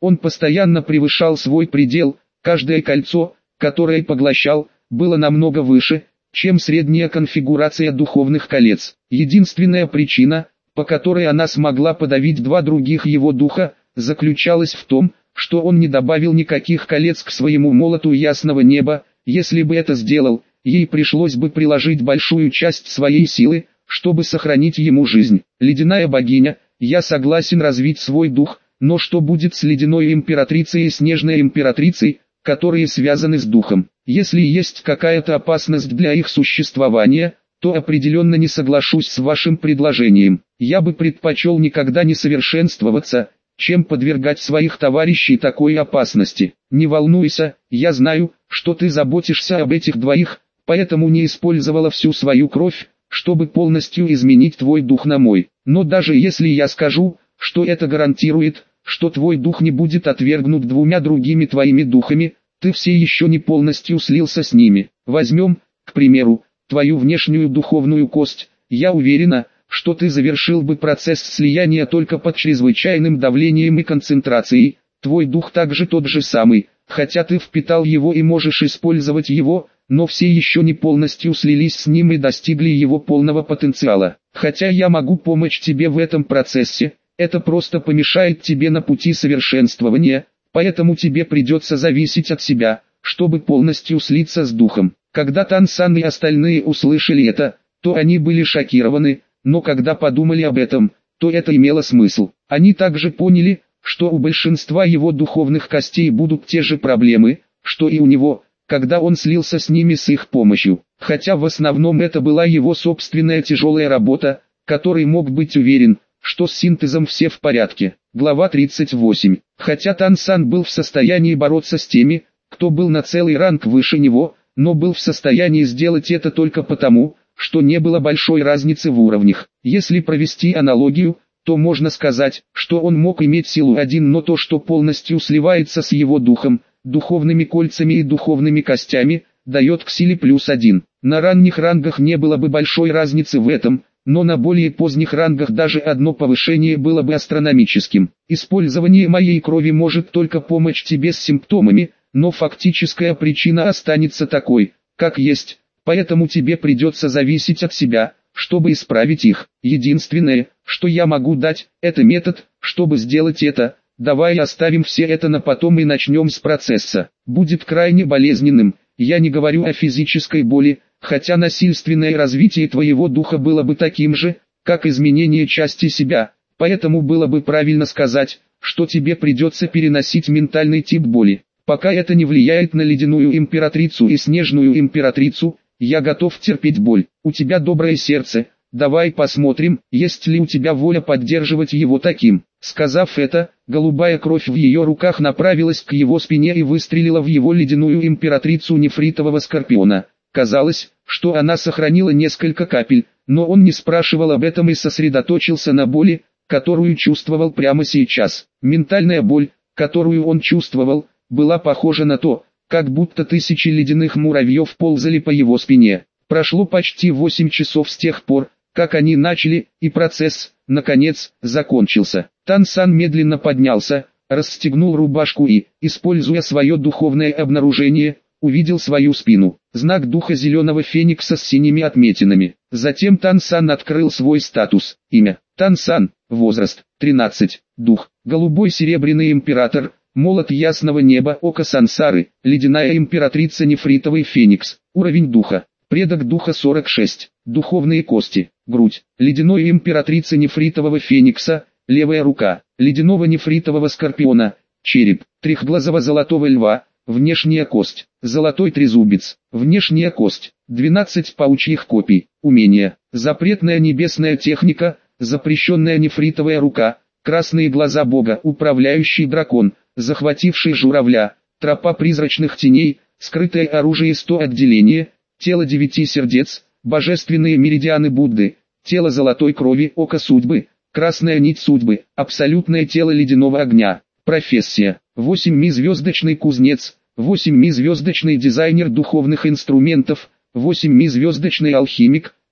Он постоянно превышал свой предел, каждое кольцо, которое поглощал, было намного выше, чем средняя конфигурация духовных колец. Единственная причина, по которой она смогла подавить два других его духа, заключалась в том, что он не добавил никаких колец к своему молоту ясного неба. Если бы это сделал, ей пришлось бы приложить большую часть своей силы, чтобы сохранить ему жизнь. Ледяная богиня, я согласен развить свой дух, но что будет с ледяной императрицей и снежной императрицей, которые связаны с духом? Если есть какая-то опасность для их существования, то определенно не соглашусь с вашим предложением. Я бы предпочел никогда не совершенствоваться, чем подвергать своих товарищей такой опасности. Не волнуйся, я знаю, что ты заботишься об этих двоих, поэтому не использовала всю свою кровь, чтобы полностью изменить твой дух на мой. Но даже если я скажу, что это гарантирует, что твой дух не будет отвергнут двумя другими твоими духами, ты все еще не полностью слился с ними. Возьмем, к примеру, твою внешнюю духовную кость. Я уверена, что ты завершил бы процесс слияния только под чрезвычайным давлением и концентрацией. Твой дух также тот же самый, хотя ты впитал его и можешь использовать его, но все еще не полностью слились с ним и достигли его полного потенциала. Хотя я могу помочь тебе в этом процессе, это просто помешает тебе на пути совершенствования, поэтому тебе придется зависеть от себя, чтобы полностью слиться с духом. Когда Тан-сан и остальные услышали это, то они были шокированы, но когда подумали об этом, то это имело смысл. Они также поняли, что у большинства его духовных костей будут те же проблемы, что и у него, когда он слился с ними с их помощью. Хотя в основном это была его собственная тяжелая работа, который мог быть уверен, что с синтезом все в порядке. Глава тридцать восемь. Хотя Тан-сан был в состоянии бороться с теми, кто был на целый ранг выше него, но был в состоянии сделать это только потому, что не было большой разницы в уровнях. Если провести аналогию, то можно сказать, что он мог иметь силу один, но то, что полностью сливается с его духом, духовными кольцами и духовными костями, дает к силе плюс один. На ранних рангах не было бы большой разницы в этом, но на более поздних рангах даже одно повышение было бы астрономическим. Использование моей крови может только помочь тебе с симптомами, но фактическая причина останется такой, как есть, поэтому тебе придется зависеть от себя, чтобы исправить их. Единственное, что я могу дать, это метод, чтобы сделать это. Давай оставим все это на потом и начнем с процесса. Будет крайне болезненным, я не говорю о физической боли, хотя насильственное развитие твоего духа было бы таким же, как изменение части себя, поэтому было бы правильно сказать, что тебе придется переносить ментальный тип боли. Пока это не влияет на ледяную императрицу и снежную императрицу, я готов терпеть боль. У тебя доброе сердце, давай посмотрим, есть ли у тебя воля поддерживать его таким. Сказав это, голубая кровь в ее руках направилась к его спине и выстрелила в его ледяную императрицу нефритового скорпиона. Казалось, что она сохранила несколько капель, но он не спрашивал об этом и сосредоточился на боли, которую чувствовал прямо сейчас. Ментальная боль, которую он чувствовал, была похожа на то, как будто тысячи ледяных муравьев ползали по его спине. Прошло почти восемь часов с тех пор, как они начали, и процесс, наконец, закончился. Тан-сан медленно поднялся, расстегнул рубашку и, используя свое духовное обнаружение, увидел свою спину. Знак духа зеленого феникса с синими отметинами. Затем Тан-сан открыл свой статус. Имя: Тан-сан. Возраст: тринадцать. Дух: голубой серебряный император. Молот ясного неба, око сансары, ледяная императрица нефритовый феникс. Уровень духа: предок духа сорок шесть. Духовные кости: грудь, ледяной императрицы нефритового феникса, левая рука, ледяного нефритового скорпиона, череп, трехглазого золотого льва, внешняя кость, золотой трезубец, внешняя кость, двенадцать паучьих копий, умения, запретная небесная техника, запрещенная нефритовая рука, красные глаза бога, управляющий дракон, захвативший журавля, тропа призрачных теней, скрытое оружие сто отделения, тело девяти сердец, божественные меридианы Будды, тело золотой крови, око судьбы, красная нить судьбы, абсолютное тело ледяного огня. Профессия: восемь ми-звездочный кузнец, восемь ми-звездочный дизайнер духовных инструментов, восемь ми-звездочный алхимик,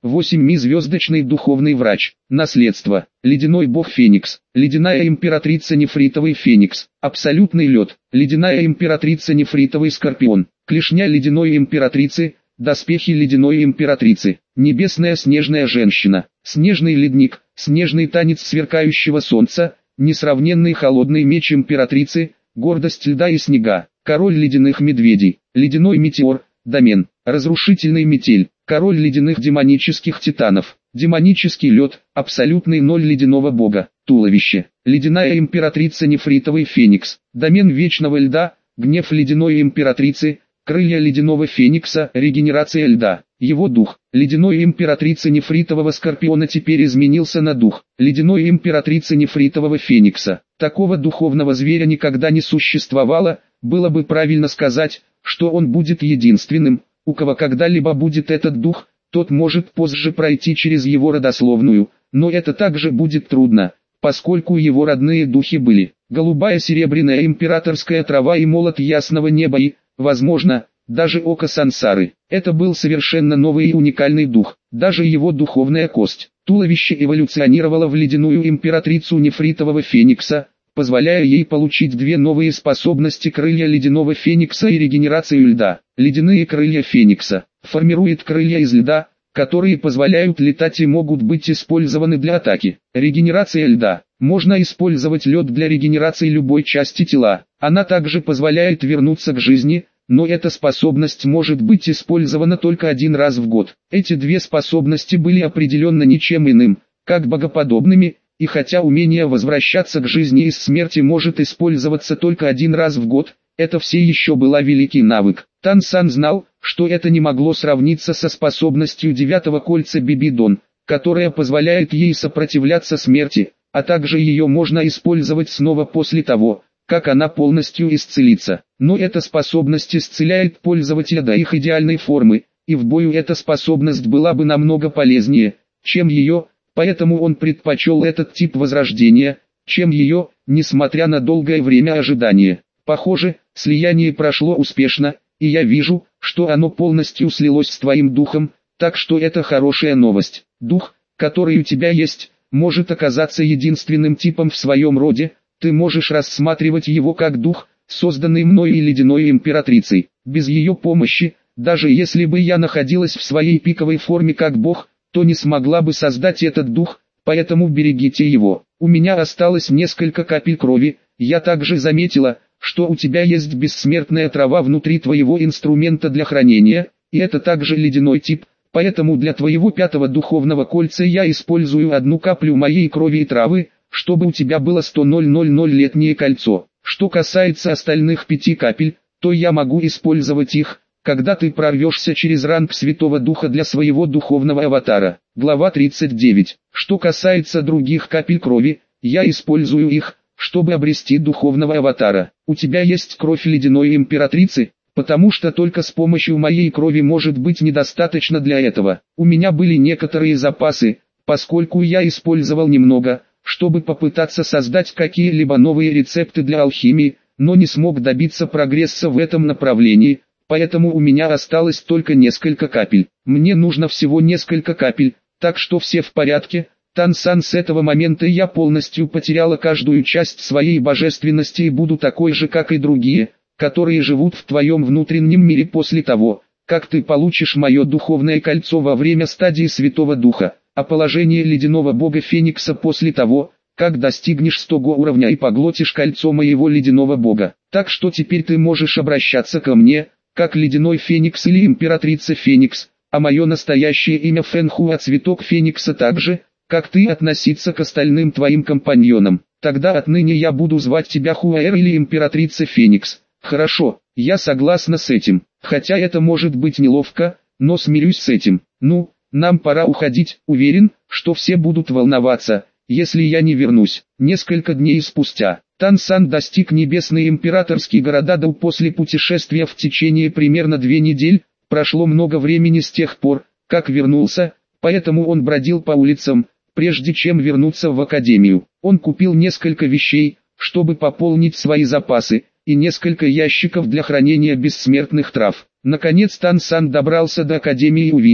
Восьмизвездочный духовный врач. Наследство. Ледяной бог Феникс. Ледяная императрица Нефритовый Феникс. Абсолютный лед. Ледяная императрица Нефритовый Скорпион. Клешня ледяной императрицы. Доспехи ледяной императрицы. Небесная снежная женщина. Снежный ледник. Снежный танец сверкающего солнца. Несравненный холодный меч императрицы. Гордость льда и снега. Король ледяных медведей. Ледяной метеор. Домен. Разрушительный метель. Король ледяных демонических титанов. Демонический лед. Абсолютный ноль ледяного бога. Туловище. Ледяная императрица Нефритовый Феникс. Домен вечного льда. Гнев ледяной императрицы. Крылья ледяного Феникса. Регенерация льда. Его дух. Ледяной императрицы Нефритового Скорпиона теперь изменился на дух. Ледяной императрицы Нефритового Феникса. Такого духовного зверя никогда не существовало. Было бы правильно сказать, что он будет единственным, у кого когда-либо будет этот дух. Тот может позже пройти через его родословную, но это также будет трудно, поскольку его родные духи были голубая серебряная императорская трава и молот ясного неба и, возможно, даже око сансары. Это был совершенно новый и уникальный дух. Даже его духовная кость, туловище эволюционировало в ледяную императрицу Нефритового Феникса, позволяя ей получить две новые способности: крылья ледяного Феникса и регенерацию льда. Ледяные крылья Феникса формируют крылья из льда, которые позволяют летать и могут быть использованы для атаки. Регенерация льда. Можно использовать лед для регенерации любой части тела. Она также позволяет вернуться к жизни, но эта способность может быть использована только один раз в год. Эти две способности были определенно ничем иным, как богоподобными, и хотя умение возвращаться к жизни из смерти может использоваться только один раз в год, это все еще была великий навык. Тан Сан знал, что это не могло сравниться со способностью девятого кольца Бибидон, которая позволяет ей сопротивляться смерти, а также ее можно использовать снова после того, как она полностью исцелится. Но эта способность исцеляет пользователя до их идеальной формы, и в бою эта способность была бы намного полезнее, чем ее, поэтому он предпочел этот тип возрождения, чем ее, несмотря на долгое время ожидания. Похоже, слияние прошло успешно, и я вижу, что оно полностью слилось с твоим духом, так что это хорошая новость. Дух, который у тебя есть, может оказаться единственным типом в своем роде. Ты можешь рассматривать его как дух, созданный мной и ледяной императрицей. Без ее помощи, даже если бы я находилась в своей пиковой форме как бог, то не смогла бы создать этот дух, поэтому берегите его. У меня осталось несколько капель крови. Я также заметила, что у тебя есть бессмертная трава внутри твоего инструмента для хранения, и это также ледяной тип, поэтому для твоего пятого духовного кольца я использую одну каплю моей крови и травы, чтобы у тебя было сто летнее кольцо. Что касается остальных пяти капель, то я могу использовать их, когда ты прорвешься через ранг Святого Духа для своего духовного аватара. Глава тридцать девять. Что касается других капель крови, я использую их, чтобы обрести духовного аватара. У тебя есть кровь ледяной императрицы, потому что только с помощью моей крови может быть недостаточно для этого. У меня были некоторые запасы, поскольку я использовал немного, чтобы попытаться создать какие-либо новые рецепты для алхимии, но не смог добиться прогресса в этом направлении, поэтому у меня осталось только несколько капель. Мне нужно всего несколько капель, так что все в порядке. Тан Сан, с этого момента я полностью потеряла каждую часть своей божественности и буду такой же, как и другие, которые живут в твоем внутреннем мире после того, как ты получишь мое духовное кольцо во время стадии Святого Духа. А положение ледяного бога Феникса после того, как достигнешь стого уровня и поглотишь кольцо моего ледяного бога. Так что теперь ты можешь обращаться ко мне, как ледяной Феникс или императрица Феникс, а мое настоящее имя Фэнхуа Цветок Феникса так же, как ты относиться к остальным твоим компаньонам. Тогда отныне я буду звать тебя Хуаэр или императрица Феникс. Хорошо, я согласна с этим, хотя это может быть неловко, но смирюсь с этим. Ну, нам пора уходить. Уверен, что все будут волноваться, если я не вернусь. Несколько дней спустя, Тан Сан достиг небесный императорский города после путешествия в течение примерно две недели. Прошло много времени с тех пор, как вернулся, поэтому он бродил по улицам, прежде чем вернуться в академию. Он купил несколько вещей, чтобы пополнить свои запасы, и несколько ящиков для хранения бессмертных трав. Наконец Тан Сан добрался до академии и увидел,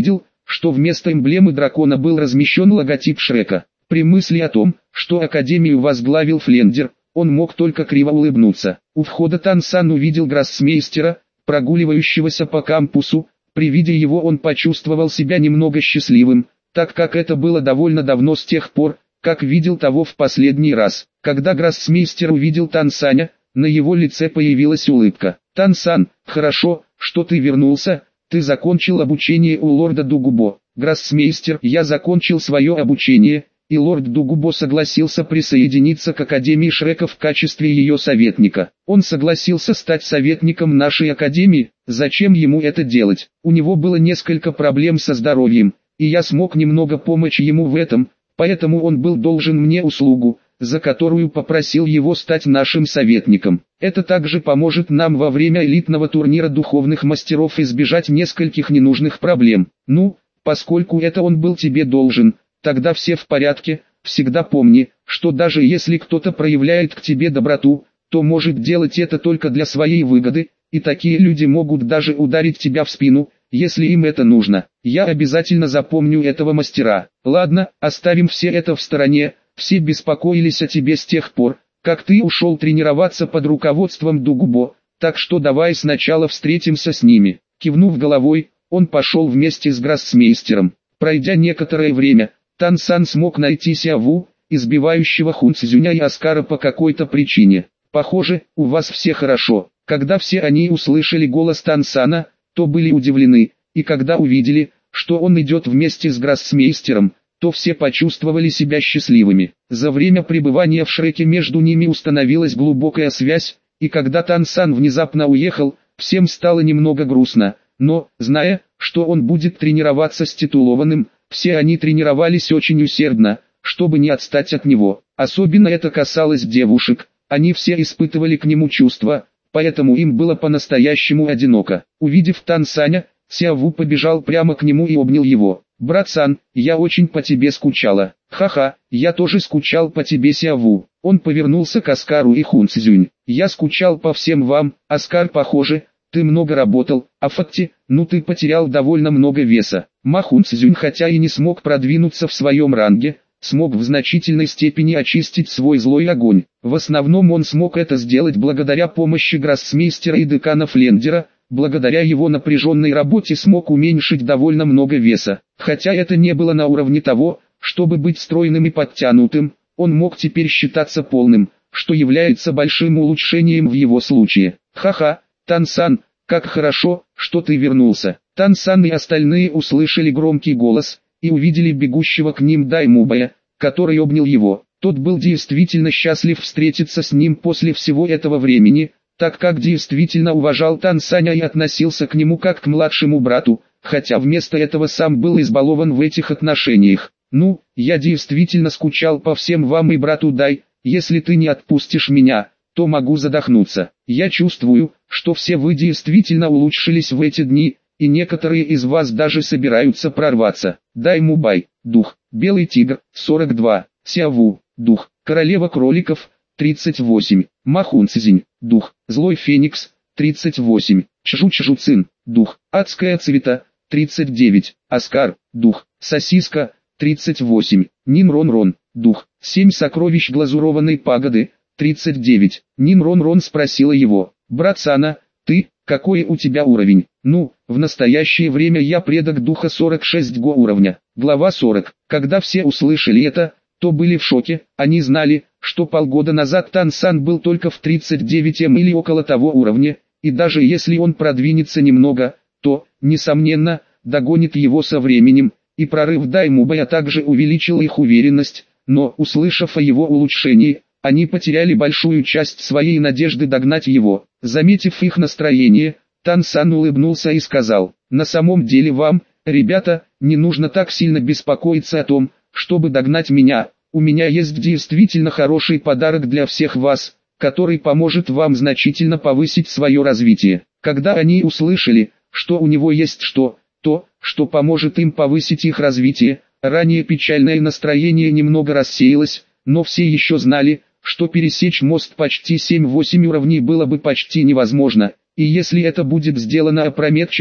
что вместо эмблемы дракона был размещен логотип Шрека. При мысли о том, что Академию возглавил Флендер, он мог только криво улыбнуться. У входа Тансан увидел гроссмейстера, прогуливающегося по кампусу. При виде его он почувствовал себя немного счастливым, так как это было довольно давно с тех пор, как видел того в последний раз. Когда гроссмейстер увидел Тансаня, на его лице появилась улыбка. «Тансан, хорошо, что ты вернулся, ты закончил обучение у лорда Дугубо». «Гроссмейстер, я закончил свое обучение», и лорд Дугубо согласился присоединиться к Академии Шрека в качестве ее советника. Он согласился стать советником нашей Академии. Зачем ему это делать? У него было несколько проблем со здоровьем, и я смог немного помочь ему в этом, поэтому он был должен мне услугу, за которую попросил его стать нашим советником. Это также поможет нам во время элитного турнира духовных мастеров избежать нескольких ненужных проблем. Ну, поскольку это он был тебе должен, тогда все в порядке. Всегда помни, что даже если кто-то проявляет к тебе доброту, то может делать это только для своей выгоды, и такие люди могут даже ударить тебя в спину, если им это нужно. Я обязательно запомню этого мастера. Ладно, оставим все это в стороне. Все беспокоились о тебе с тех пор, как ты ушел тренироваться под руководством Дугубо, так что давай сначала встретимся с ними. Кивнув головой, он пошел вместе с гроссмейстером. Пройдя некоторое время, Тансан смог найти Сяву, избивающего Хун Цзюня и Оскара по какой-то причине. Похоже, у вас все хорошо. Когда все они услышали голос Тансана, то были удивлены, и когда увидели, что он идет вместе с гроссмейстером, то все почувствовали себя счастливыми. За время пребывания в Шреке между ними установилась глубокая связь, и когда Тансан внезапно уехал, всем стало немного грустно, но, зная, что он будет тренироваться с титулованным, все они тренировались очень усердно, чтобы не отстать от него. Особенно это касалось девушек, они все испытывали к нему чувства, поэтому им было по-настоящему одиноко. Увидев Тансаня, Сяву побежал прямо к нему и обнял его. «Братсан, я очень по тебе скучала». «Ха-ха, я тоже скучал по тебе, Сяву». Он повернулся к Оскару и Хун Цзюнь. «Я скучал по всем вам, Оскар, похоже, ты много работал, а Фатти, ну ты потерял довольно много веса». Ма Хун Цзюнь, хотя и не смог продвинуться в своем ранге, смог в значительной степени очистить свой злой огонь. В основном он смог это сделать благодаря помощи гроссмейстера и декана Флендера. Благодаря его напряженной работе смог уменьшить довольно много веса. Хотя это не было на уровне того, чтобы быть стройным и подтянутым, он мог теперь считаться полным, что является большим улучшением в его случае. «Ха-ха, Тансан, как хорошо, что ты вернулся». Тансан и остальные услышали громкий голос и увидели бегущего к ним Даймубая, который обнял его. Тот был действительно счастлив встретиться с ним после всего этого времени, так как действительно уважал Тансаня и относился к нему как к младшему брату, хотя вместо этого сам был избалован в этих отношениях. «Ну, я действительно скучал по всем вам и брату Дай, если ты не отпустишь меня, то могу задохнуться. Я чувствую, что все вы действительно улучшились в эти дни, и некоторые из вас даже собираются прорваться». Даймубай, дух, Белый тигр, сорок два, Сяву, дух, Королева кроликов, тридцать восемь, Ма Хун Цзинь, дух, Злой феникс, тридцать восемь, Чжу-Чжу Цин, дух, Адская цвета, тридцать девять, Оскар, дух, Сосиска, тридцать восемь, Нин Рон Рон, дух, семь сокровищ глазурованной пагоды, тридцать девять. Нин Рон Рон спросила его: «Братсана, ты, какой у тебя уровень?» «Ну, в настоящее время я предок духа сорок шесть го уровня». Глава сорок. Когда все услышали это, то были в шоке. Они знали, что полгода назад Тансан был только в тридцать девять эм или около того уровня, и даже если он продвинется немного, то, несомненно, догонит его со временем, и прорыв Даймубая также увеличил их уверенность, но, услышав о его улучшении, они потеряли большую часть своей надежды догнать его. Заметив их настроение, Тансан улыбнулся и сказал: «На самом деле вам, ребята, не нужно так сильно беспокоиться о том, чтобы догнать меня. У меня есть действительно хороший подарок для всех вас, который поможет вам значительно повысить свое развитие». Когда они услышали, что у него есть что, то, что поможет им повысить их развитие, ранее печальное настроение немного рассеялось, но все еще знали, что пересечь мост почти семь-восемь уровней было бы почти невозможно, и если это будет сделано опрометчиво,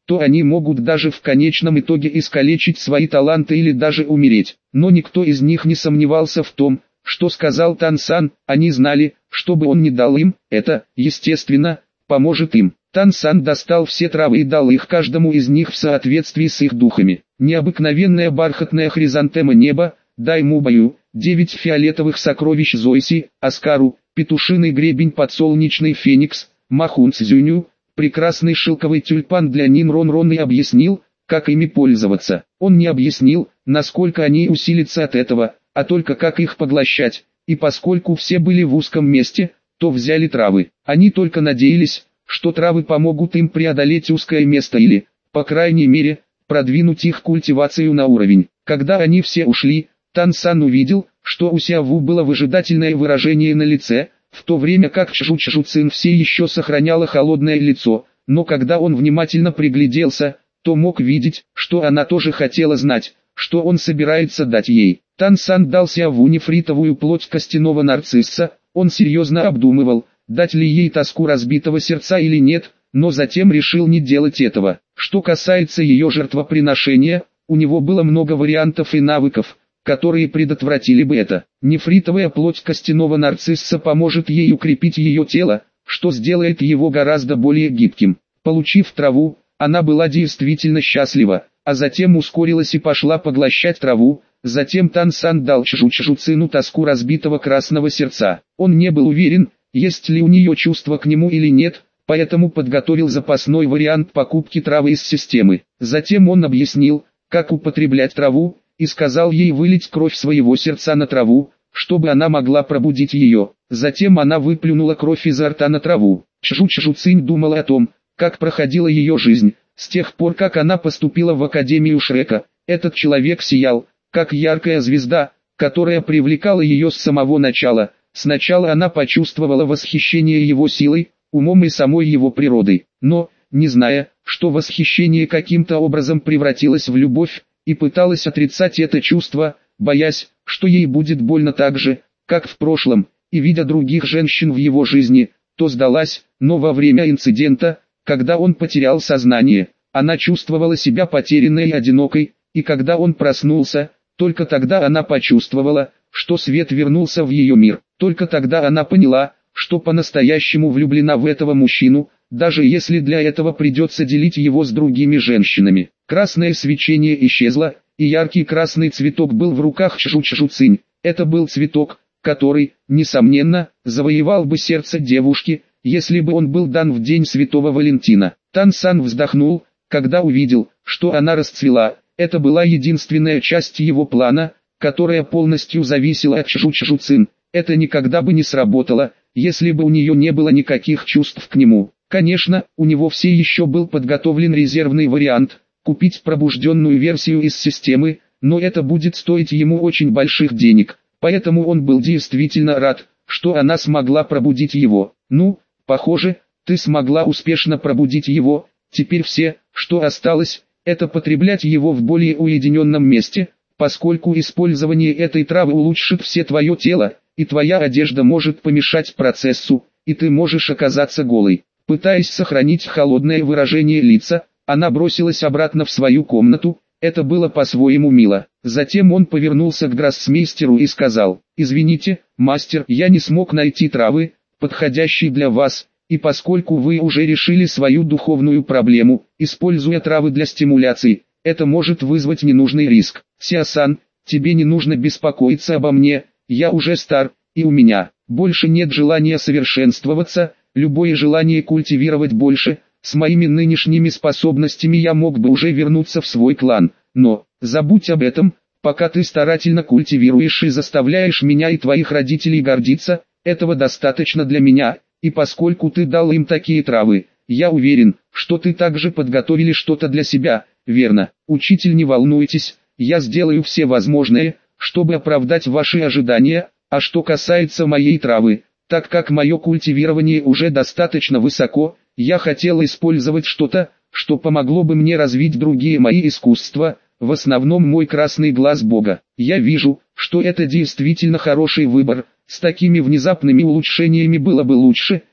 то они могут даже в конечном итоге искалечить свои таланты или даже умереть. Но никто из них не сомневался в том, что сказал Тан Сан. Они знали, что бы он ни дал им, это, естественно, поможет им. Тан Сан достал все травы и дал их каждому из них в соответствии с их духами. Необыкновенная бархатная хризантема неба, Даймубаю, девять фиолетовых сокровищ Зойси, Аскару, петушиный гребень подсолнечный феникс, Махунцзюню, прекрасный шелковый тюльпан для Нинрон Рон и объяснил, как ими пользоваться. Он не объяснил, насколько они усилятся от этого, а только как их поглощать, и поскольку все были в узком месте, то взяли травы. Они только надеялись, что травы помогут им преодолеть узкое место или, по крайней мере, продвинуть их культивацию на уровень. Когда они все ушли, Тан Сан увидел, что у Сяову было выжидательное выражение на лице, в то время как Чжу Чжу Цин все еще сохраняла холодное лицо, но когда он внимательно пригляделся, то мог видеть, что она тоже хотела знать, что он собирается дать ей. Тан Сан дал Сяову нефритовую плоть костяного нарцисса, он серьезно обдумывал, дать ли ей тоску разбитого сердца или нет, но затем решил не делать этого. Что касается ее жертвоприношения, у него было много вариантов и навыков, которые предотвратили бы это. Нефритовая плоть костяного нарцисса поможет ей укрепить ее тело, что сделает его гораздо более гибким. Получив траву, она была действительно счастлива, а затем ускорилась и пошла поглощать траву. Затем Тан Сан дал Чжу Чжу Цину тоску разбитого красного сердца. Он не был уверен, есть ли у нее чувство к нему или нет, поэтому подготовил запасной вариант покупки травы из системы. Затем он объяснил, как употреблять траву, и сказал ей вылить кровь своего сердца на траву, чтобы она могла пробудить ее. Затем она выплюнула кровь изо рта на траву. Чжу Чжу Цинь думала о том, как проходила ее жизнь, с тех пор как она поступила в Академию Шрека. Этот человек сиял, как яркая звезда, которая привлекала ее с самого начала. Сначала она почувствовала восхищение его силой, умом и самой его природой, но, не зная, что восхищение каким-то образом превратилось в любовь, и пыталась отрицать это чувство, боясь, что ей будет больно так же, как в прошлом, и видя других женщин в его жизни, то сдалась. Но во время инцидента, когда он потерял сознание, она чувствовала себя потерянной и одинокой, и когда он проснулся, только тогда она почувствовала, что свет вернулся в ее мир. Только тогда она поняла, что по-настоящему влюблена в этого мужчину, даже если для этого придется делить его с другими женщинами. Красное свечение исчезло, и яркий красный цветок был в руках Чжу Чжу Цинь. Это был цветок, который, несомненно, завоевал бы сердце девушки, если бы он был дан в день Святого Валентина. Тан Сан вздохнул, когда увидел, что она расцвела. Это была единственная часть его плана, которая полностью зависела от Чжу Чжу Цинь. Это никогда бы не сработало, если бы у нее не было никаких чувств к нему. Конечно, у него все еще был подготовлен резервный вариант – купить пробужденную версию из системы, но это будет стоить ему очень больших денег, поэтому он был действительно рад, что она смогла пробудить его. Ну, похоже, ты смогла успешно пробудить его, теперь все, что осталось, это потреблять его в более уединенном месте, поскольку использование этой травы улучшит все твое тело, и твоя одежда может помешать процессу, и ты можешь оказаться голой. Пытаясь сохранить холодное выражение лица, она бросилась обратно в свою комнату. Это было по-своему мило. Затем он повернулся к гроссмейстеру и сказал: «Извините, мастер, я не смог найти травы, подходящие для вас, и поскольку вы уже решили свою духовную проблему, используя травы для стимуляции, это может вызвать ненужный риск. Сяо-сан, тебе не нужно беспокоиться обо мне, я уже стар, и у меня больше нет желания совершенствоваться, любое желание культивировать больше. С моими нынешними способностями я мог бы уже вернуться в свой клан, но, забудь об этом, пока ты старательно культивируешь и заставляешь меня и твоих родителей гордиться, этого достаточно для меня, и поскольку ты дал им такие травы, я уверен, что ты также подготовили что-то для себя, верно? Учитель, не волнуйтесь, я сделаю все возможное, чтобы оправдать ваши ожидания, а что касается моей травы, так как мое культивирование уже достаточно высоко, я хотел использовать что-то, что помогло бы мне развить другие мои искусства, в основном мой красный глаз Бога. Я вижу, что это действительно хороший выбор, с такими внезапными улучшениями было бы лучше,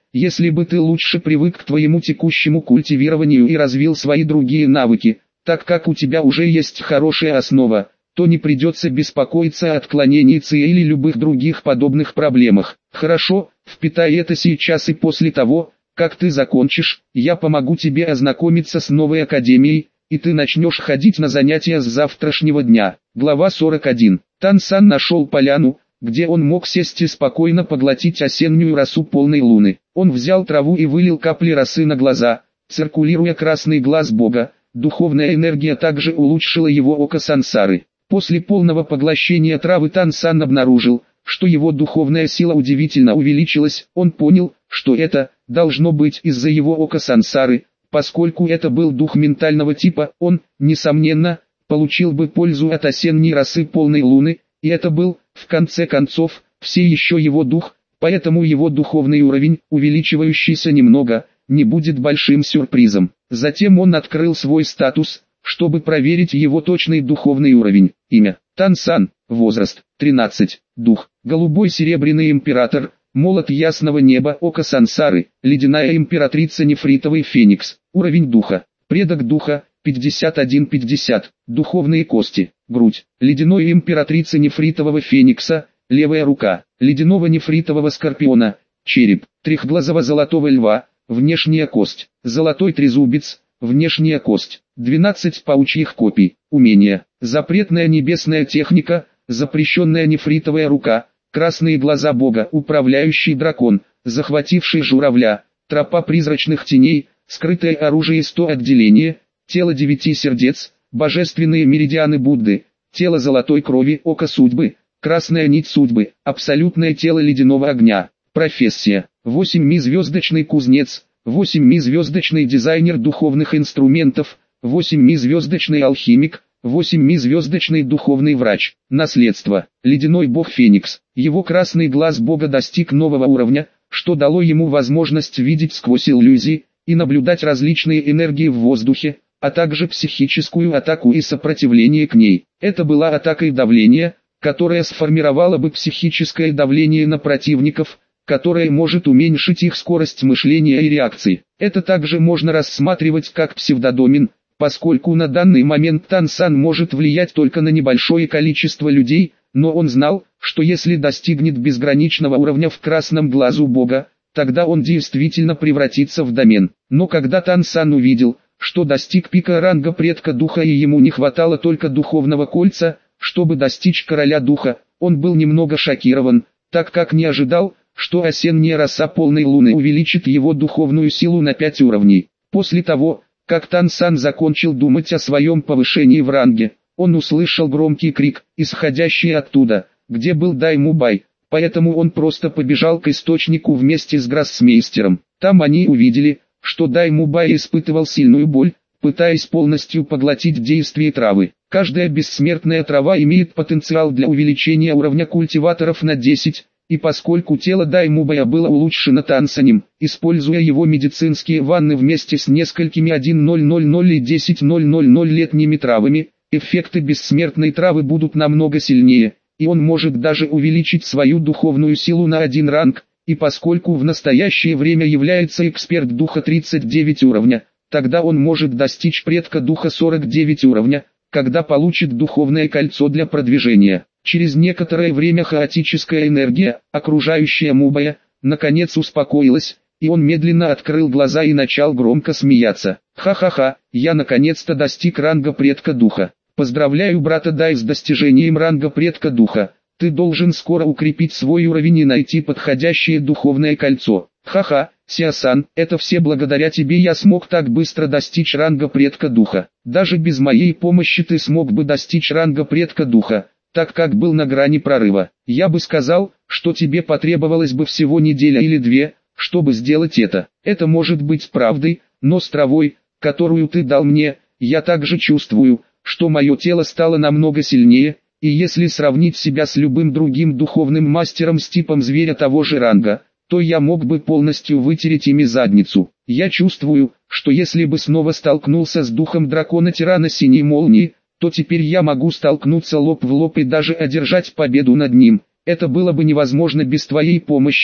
если бы ты лучше привык к твоему текущему культивированию и развил свои другие навыки, так как у тебя уже есть хорошая основа, то не придется беспокоиться о отклонении ЦИ или любых других подобных проблемах. Хорошо, впитай это сейчас, и после того, как ты закончишь, я помогу тебе ознакомиться с новой академией, и ты начнешь ходить на занятия с завтрашнего дня. Глава сорок один. Тан-сан нашел поляну, где он мог сесть и спокойно поглотить осеннюю росу полной луны. Он взял траву и вылил капли росы на глаза, циркулируя красный глаз бога. Духовная энергия также улучшила его око сансары. После полного поглощения травы Тан-сан обнаружил, что его духовная сила удивительно увеличилась. Он понял, что это должно быть из-за его ока сансары, поскольку это был дух ментального типа. Он, несомненно, получил бы пользу от осенней росы полной луны, и это был, в конце концов, все еще его дух, поэтому его духовный уровень, увеличивающийся немного, не будет большим сюрпризом. Затем он открыл свой статус, чтобы проверить его точный духовный уровень. Имя – Тан-сан, возраст – тринадцать, дух – голубой серебряный император, молот ясного неба, око сансары, ледяная императрица нефритовый феникс, уровень духа, предок духа – пятьдесят один пятьдесят, духовные кости, грудь, ледяной императрицы нефритового феникса, левая рука, ледяного нефритового скорпиона, череп, трехглазого золотого льва, внешняя кость, золотой трезубец, внешняя кость, двенадцать паучьих копий, умения, запретная небесная техника, запрещенная нефритовая рука, красные глаза бога, управляющий дракон, захвативший журавля, тропа призрачных теней, скрытое оружие сто отделение, тело девяти сердец, божественные меридианы Будды, тело золотой крови, око судьбы, красная нить судьбы, абсолютное тело ледяного огня, профессия, восемь ми-звездочный кузнец, восемь ми-звездочный дизайнер духовных инструментов, восемь ми-звездочный алхимик, восемь ми-звездочный духовный врач, наследство, ледяной бог Феникс, его красный глаз бога достиг нового уровня, что дало ему возможность видеть сквозь иллюзии и наблюдать различные энергии в воздухе, а также психическую атаку и сопротивление к ней. Это была атака давления, которая сформировала бы психическое давление на противников, которое может уменьшить их скорость мышления и реакции. Это также можно рассматривать как псевдодомен, поскольку на данный момент Тан-сан может влиять только на небольшое количество людей, но он знал, что если достигнет безграничного уровня в красном глазу бога, тогда он действительно превратится в домен. Но когда Тан-сан увидел, что достиг пика ранга предка духа и ему не хватало только духовного кольца, чтобы достичь короля духа, он был немного шокирован, так как не ожидал, что осенняя роса полной луны увеличит его духовную силу на пять уровней. После того, как Тан-сан закончил думать о своем повышении в ранге, он услышал громкий крик, исходящий оттуда, где был Дайму-бай, поэтому он просто побежал к источнику вместе с гроссмейстером. Там они увидели, что Дайму-бай испытывал сильную боль, пытаясь полностью поглотить действие травы. Каждая бессмертная трава имеет потенциал для увеличения уровня культиваторов на десять, и поскольку тело Дайму-бая было улучшено Тан-санем, используя его медицинские ванны вместе с несколькими тысяча и десять тысяч летними травами, эффекты бессмертной травы будут намного сильнее, и он может даже увеличить свою духовную силу на один ранг, и поскольку в настоящее время является эксперт духа тридцать девять уровня, тогда он может достичь предка духа сорок девять уровня, когда получит духовное кольцо для продвижения. Через некоторое время хаотическая энергия, окружающая Мубая, наконец успокоилась, и он медленно открыл глаза и начал громко смеяться. «Ха-ха-ха, я наконец-то достиг ранга предка духа. Поздравляю, брата Дай, с достижением ранга предка духа. Ты должен скоро укрепить свой уровень и найти подходящее духовное кольцо. Ха-ха, Сиасан, это все благодаря тебе я смог так быстро достичь ранга предка духа. Даже без моей помощи ты смог бы достичь ранга предка духа, так как был на грани прорыва. Я бы сказал, что тебе потребовалось бы всего неделя или две, чтобы сделать это. Это может быть правдой, но с травой, которую ты дал мне, я также чувствую, что мое тело стало намного сильнее, и если сравнить себя с любым другим духовным мастером с типом зверя того же ранга, то я мог бы полностью вытереть ими задницу. Я чувствую, что если бы снова столкнулся с духом дракона-тирана синей молнии, то теперь я могу столкнуться лоб в лоб и даже одержать победу над ним. Это было бы невозможно без твоей помощи,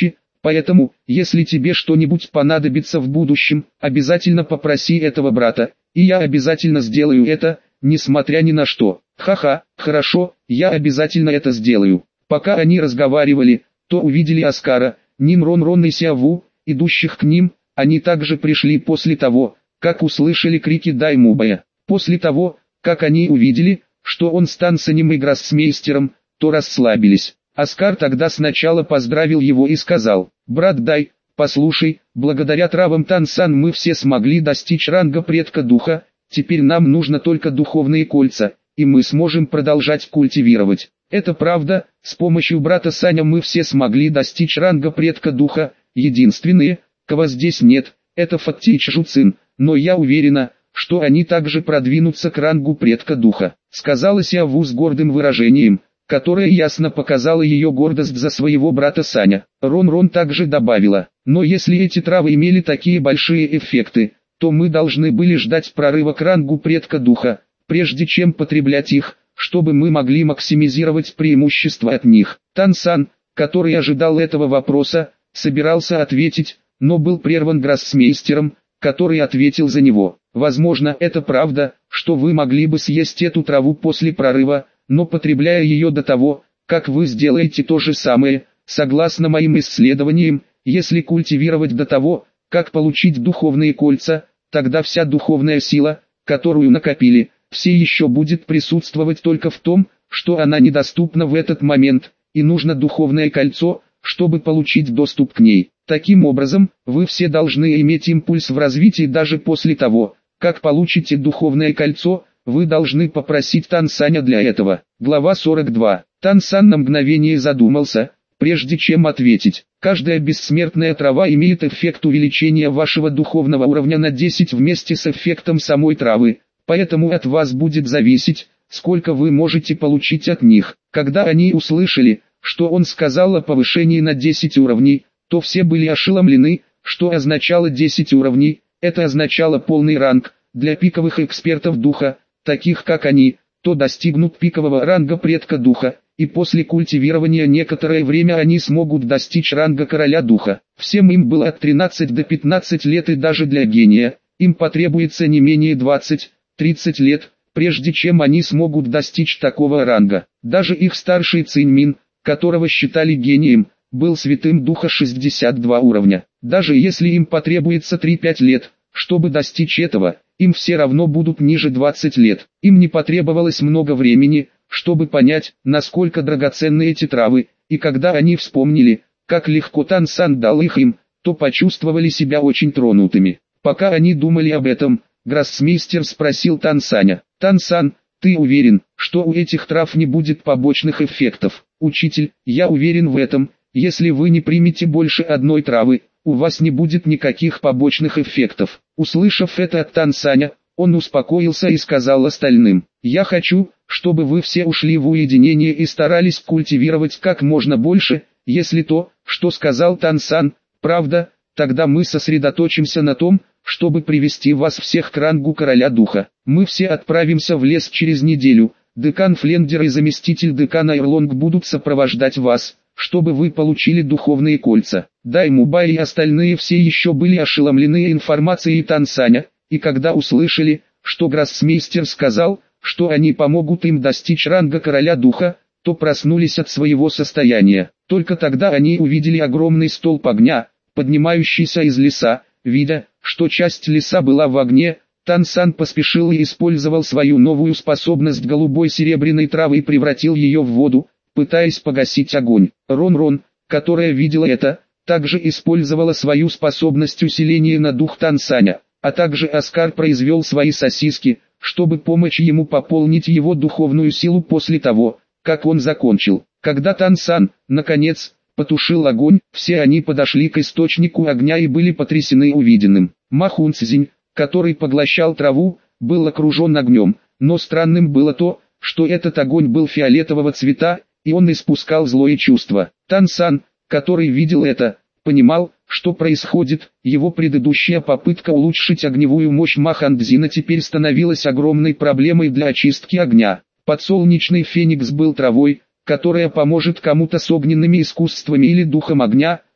Поэтому, если тебе что-нибудь понадобится в будущем, обязательно попроси этого брата, и я обязательно сделаю это, несмотря ни на что. Ха-ха, хорошо, я обязательно это сделаю. Пока они разговаривали, то увидели Оскара, Нин Рон Рон и Сиаву, идущих к ним. Они также пришли после того, как услышали крики Даймубая. После того, как они увидели, что он с Тансанем и Гроссмейстером, то расслабились. Оскар тогда сначала поздравил его и сказал: «Брат Дай, послушай, благодаря травам Тансан мы все смогли достичь ранга предка духа, теперь нам нужно только духовные кольца, и мы сможем продолжать культивировать». Это правда, с помощью брата Саня мы все смогли достичь ранга предка духа, единственные, кого здесь нет, это Фатти и Чжуцин, но я уверена, что они также продвинутся к рангу предка духа, сказала Сиаву с гордым выражением, которое ясно показало ее гордость за своего брата Саня. Рон-Рон также добавила: но если эти травы имели такие большие эффекты, то мы должны были ждать прорыва к рангу предка духа, прежде чем потреблять их, чтобы мы могли максимизировать преимущество от них. Тансан, который ожидал этого вопроса, собирался ответить, но был прерван Гроссмейстером, который ответил за него: возможно, это правда, что вы могли бы съесть эту траву после прорыва, но потребляя ее до того, как вы сделаете то же самое, согласно моим исследованиям, если культивировать до того, как получить духовные кольца, тогда вся духовная сила, которую накопили, все еще будет присутствовать только в том, что она недоступна в этот момент, и нужно духовное кольцо, чтобы получить доступ к ней. Таким образом, вы все должны иметь импульс в развитии даже после того, как получите духовное кольцо. Вы должны попросить Тансаня для этого. Глава сорок два. Тансан на мгновение задумался, прежде чем ответить. Каждая бессмертная трава имеет эффект увеличения вашего духовного уровня на десять вместе с эффектом самой травы, поэтому от вас будет зависеть, сколько вы можете получить от них. Когда они услышали, что он сказал о повышении на десять уровней, то все были ошеломлены, что означало десять уровней. Это означало полный ранг. Для пиковых экспертов духа, таких как они, то достигнут пикового ранга предка духа, и после культивирования некоторое время они смогут достичь ранга короля духа. Всем им было от тринадцати до пятнадцати лет, и даже для гения, им потребуется не менее двадцати-тридцати лет, прежде чем они смогут достичь такого ранга. Даже их старший Циньмин, которого считали гением, был святым духа шестьдесят два уровня. Даже если им потребуется три-пять лет, чтобы достичь этого, им все равно будут ниже двадцати лет. Им не потребовалось много времени, чтобы понять, насколько драгоценны эти травы, и когда они вспомнили, как легко Тансан дал их им, то почувствовали себя очень тронутыми. Пока они думали об этом, Гроссмейстер спросил Тансаня: «Тансан, ты уверен, что у этих трав не будет побочных эффектов?» «Учитель, я уверен в этом. Если вы не примете больше одной травы, у вас не будет никаких побочных эффектов». Услышав это от Тансаня, он успокоился и сказал остальным: «Я хочу, чтобы вы все ушли в уединение и старались культивировать как можно больше. Если то, что сказал Тансан, правда, тогда мы сосредоточимся на том, чтобы привести вас всех к рангу короля духа. Мы все отправимся в лес через неделю. Декан Флендер и заместитель декана Эрлонг будут сопровождать вас, чтобы вы получили духовные кольца». Даймубай и остальные все еще были ошеломлены информацией Тансаня, и когда услышали, что Гроссмейстер сказал, что они помогут им достичь ранга короля духа, то проснулись от своего состояния. Только тогда они увидели огромный столб огня, поднимающийся из леса. Видя, что часть леса была в огне, Тансан поспешил и использовал свою новую способность голубой серебряной травы и превратил ее в воду, пытаясь погасить огонь. Рон-Рон, которая видела это, также использовала свою способность усиления на дух Тансаня, а также Оскар произвел свои сосиски, чтобы помочь ему пополнить его духовную силу после того, как он закончил. Когда Тансан, наконец, потушил огонь, все они подошли к источнику огня и были потрясены увиденным. Махун Цзинь, который поглощал траву, был окружен огнем, но странным было то, что этот огонь был фиолетового цвета, и он испускал злое чувство. Тансан, который видел это, понимал, что происходит. Его предыдущая попытка улучшить огневую мощь Махандзина теперь становилась огромной проблемой для очистки огня. Подсолнечный феникс был травой, которая поможет кому-то с огненными искусствами или духом огня,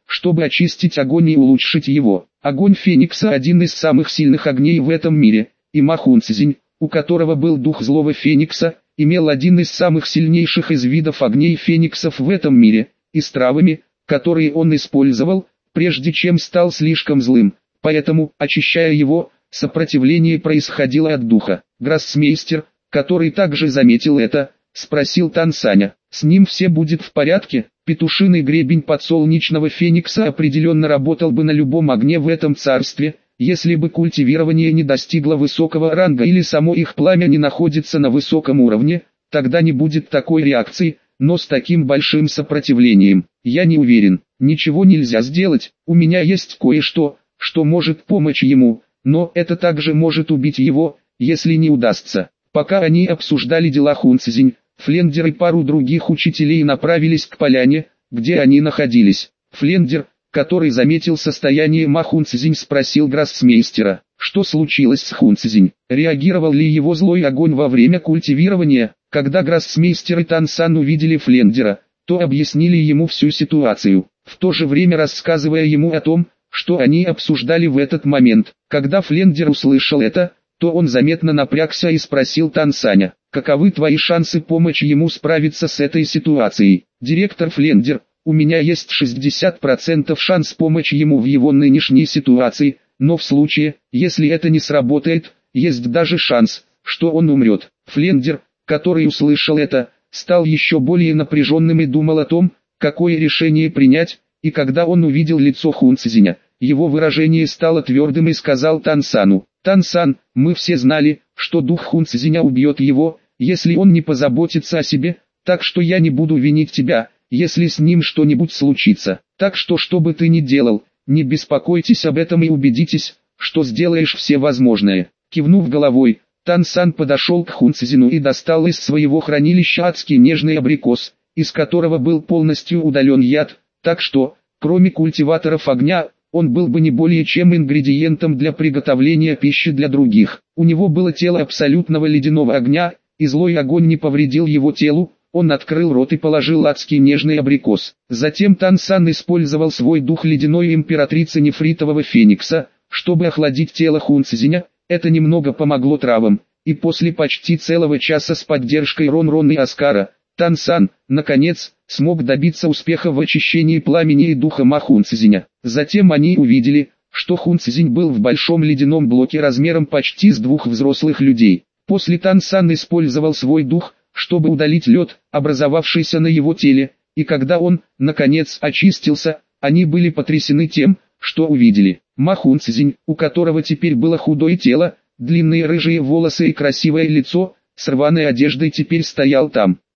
чтобы очистить огонь и улучшить его. Огонь Феникса – один из самых сильных огней в этом мире, и Ма Хунцзинь, у которого был дух злого Феникса, имел один из самых сильнейших из видов огней Фениксов в этом мире, и с травами, которые он использовал, прежде чем стал слишком злым, поэтому, очищая его, сопротивление происходило от духа. Гроссмейстер, который также заметил это, спросил Тан Саня: «С ним все будет в порядке?» Петушиный гребень подсолнечного феникса определенно работал бы на любом огне в этом царстве, если бы культивирование не достигло высокого ранга или само их пламя не находится на высоком уровне, тогда не будет такой реакции, но с таким большим сопротивлением, я не уверен, ничего нельзя сделать, у меня есть кое-что, что может помочь ему, но это также может убить его, если не удастся. Пока они обсуждали дела Хунцзинь, Флендер и пару других учителей направились к поляне, где они находились. Флендер, который заметил состояние Ма Хунцзинь, спросил гроссмейстера, что случилось с Хунцзинь, реагировал ли его злой огонь во время культивирования. Когда гроссмейстер и Тан Сан увидели Флендера, то объяснили ему всю ситуацию, в то же время рассказывая ему о том, что они обсуждали в этот момент. Когда Флендер услышал это, то он заметно напрягся и спросил Тан Саня: «Каковы твои шансы помочь ему справиться с этой ситуацией?» «Директор Флендер, у меня есть шестьдесят процентов шанс помочь ему в его нынешней ситуации, но в случае, если это не сработает, есть даже шанс, что он умрет». Флендер, который услышал это, стал еще более напряженным и думал о том, какое решение принять, и когда он увидел лицо Хунцзиня, его выражение стало твердым и сказал Тан Сану: «Тан Сан, мы все знали, что дух Хунцзиня убьет его, если он не позаботится о себе, так что я не буду винить тебя, если с ним что-нибудь случится. Так что что бы ты ни делал, не беспокойтесь об этом и убедитесь, что сделаешь все возможное». Кивнув головой, Тан Сан подошел к Хунцзину и достал из своего хранилища адский нежный абрикос, из которого был полностью удален яд, так что, кроме культиваторов огня, он был бы не более чем ингредиентом для приготовления пищи для других. У него было тело абсолютного ледяного огня, и злой огонь не повредил его телу. Он открыл рот и положил адский нежный абрикос. Затем Тан Сан использовал свой дух ледяной императрицы нефритового феникса, чтобы охладить тело Хунцзиня. Это немного помогло травам, и после почти целого часа с поддержкой Рон-Рон и Оскара, Тан Сан, наконец, смог добиться успеха в очищении пламени и духа Ма Хунцзиня. Затем они увидели, что Хунцзинь был в большом ледяном блоке размером почти с двух взрослых людей. После Тан Сан использовал свой дух, чтобы удалить лед, образовавшийся на его теле, и когда он, наконец, очистился, они были потрясены тем, что увидели. Ма Хунцзинь, у которого теперь было худое тело, длинные рыжие волосы и красивое лицо, с рваной одеждой, теперь стоял там.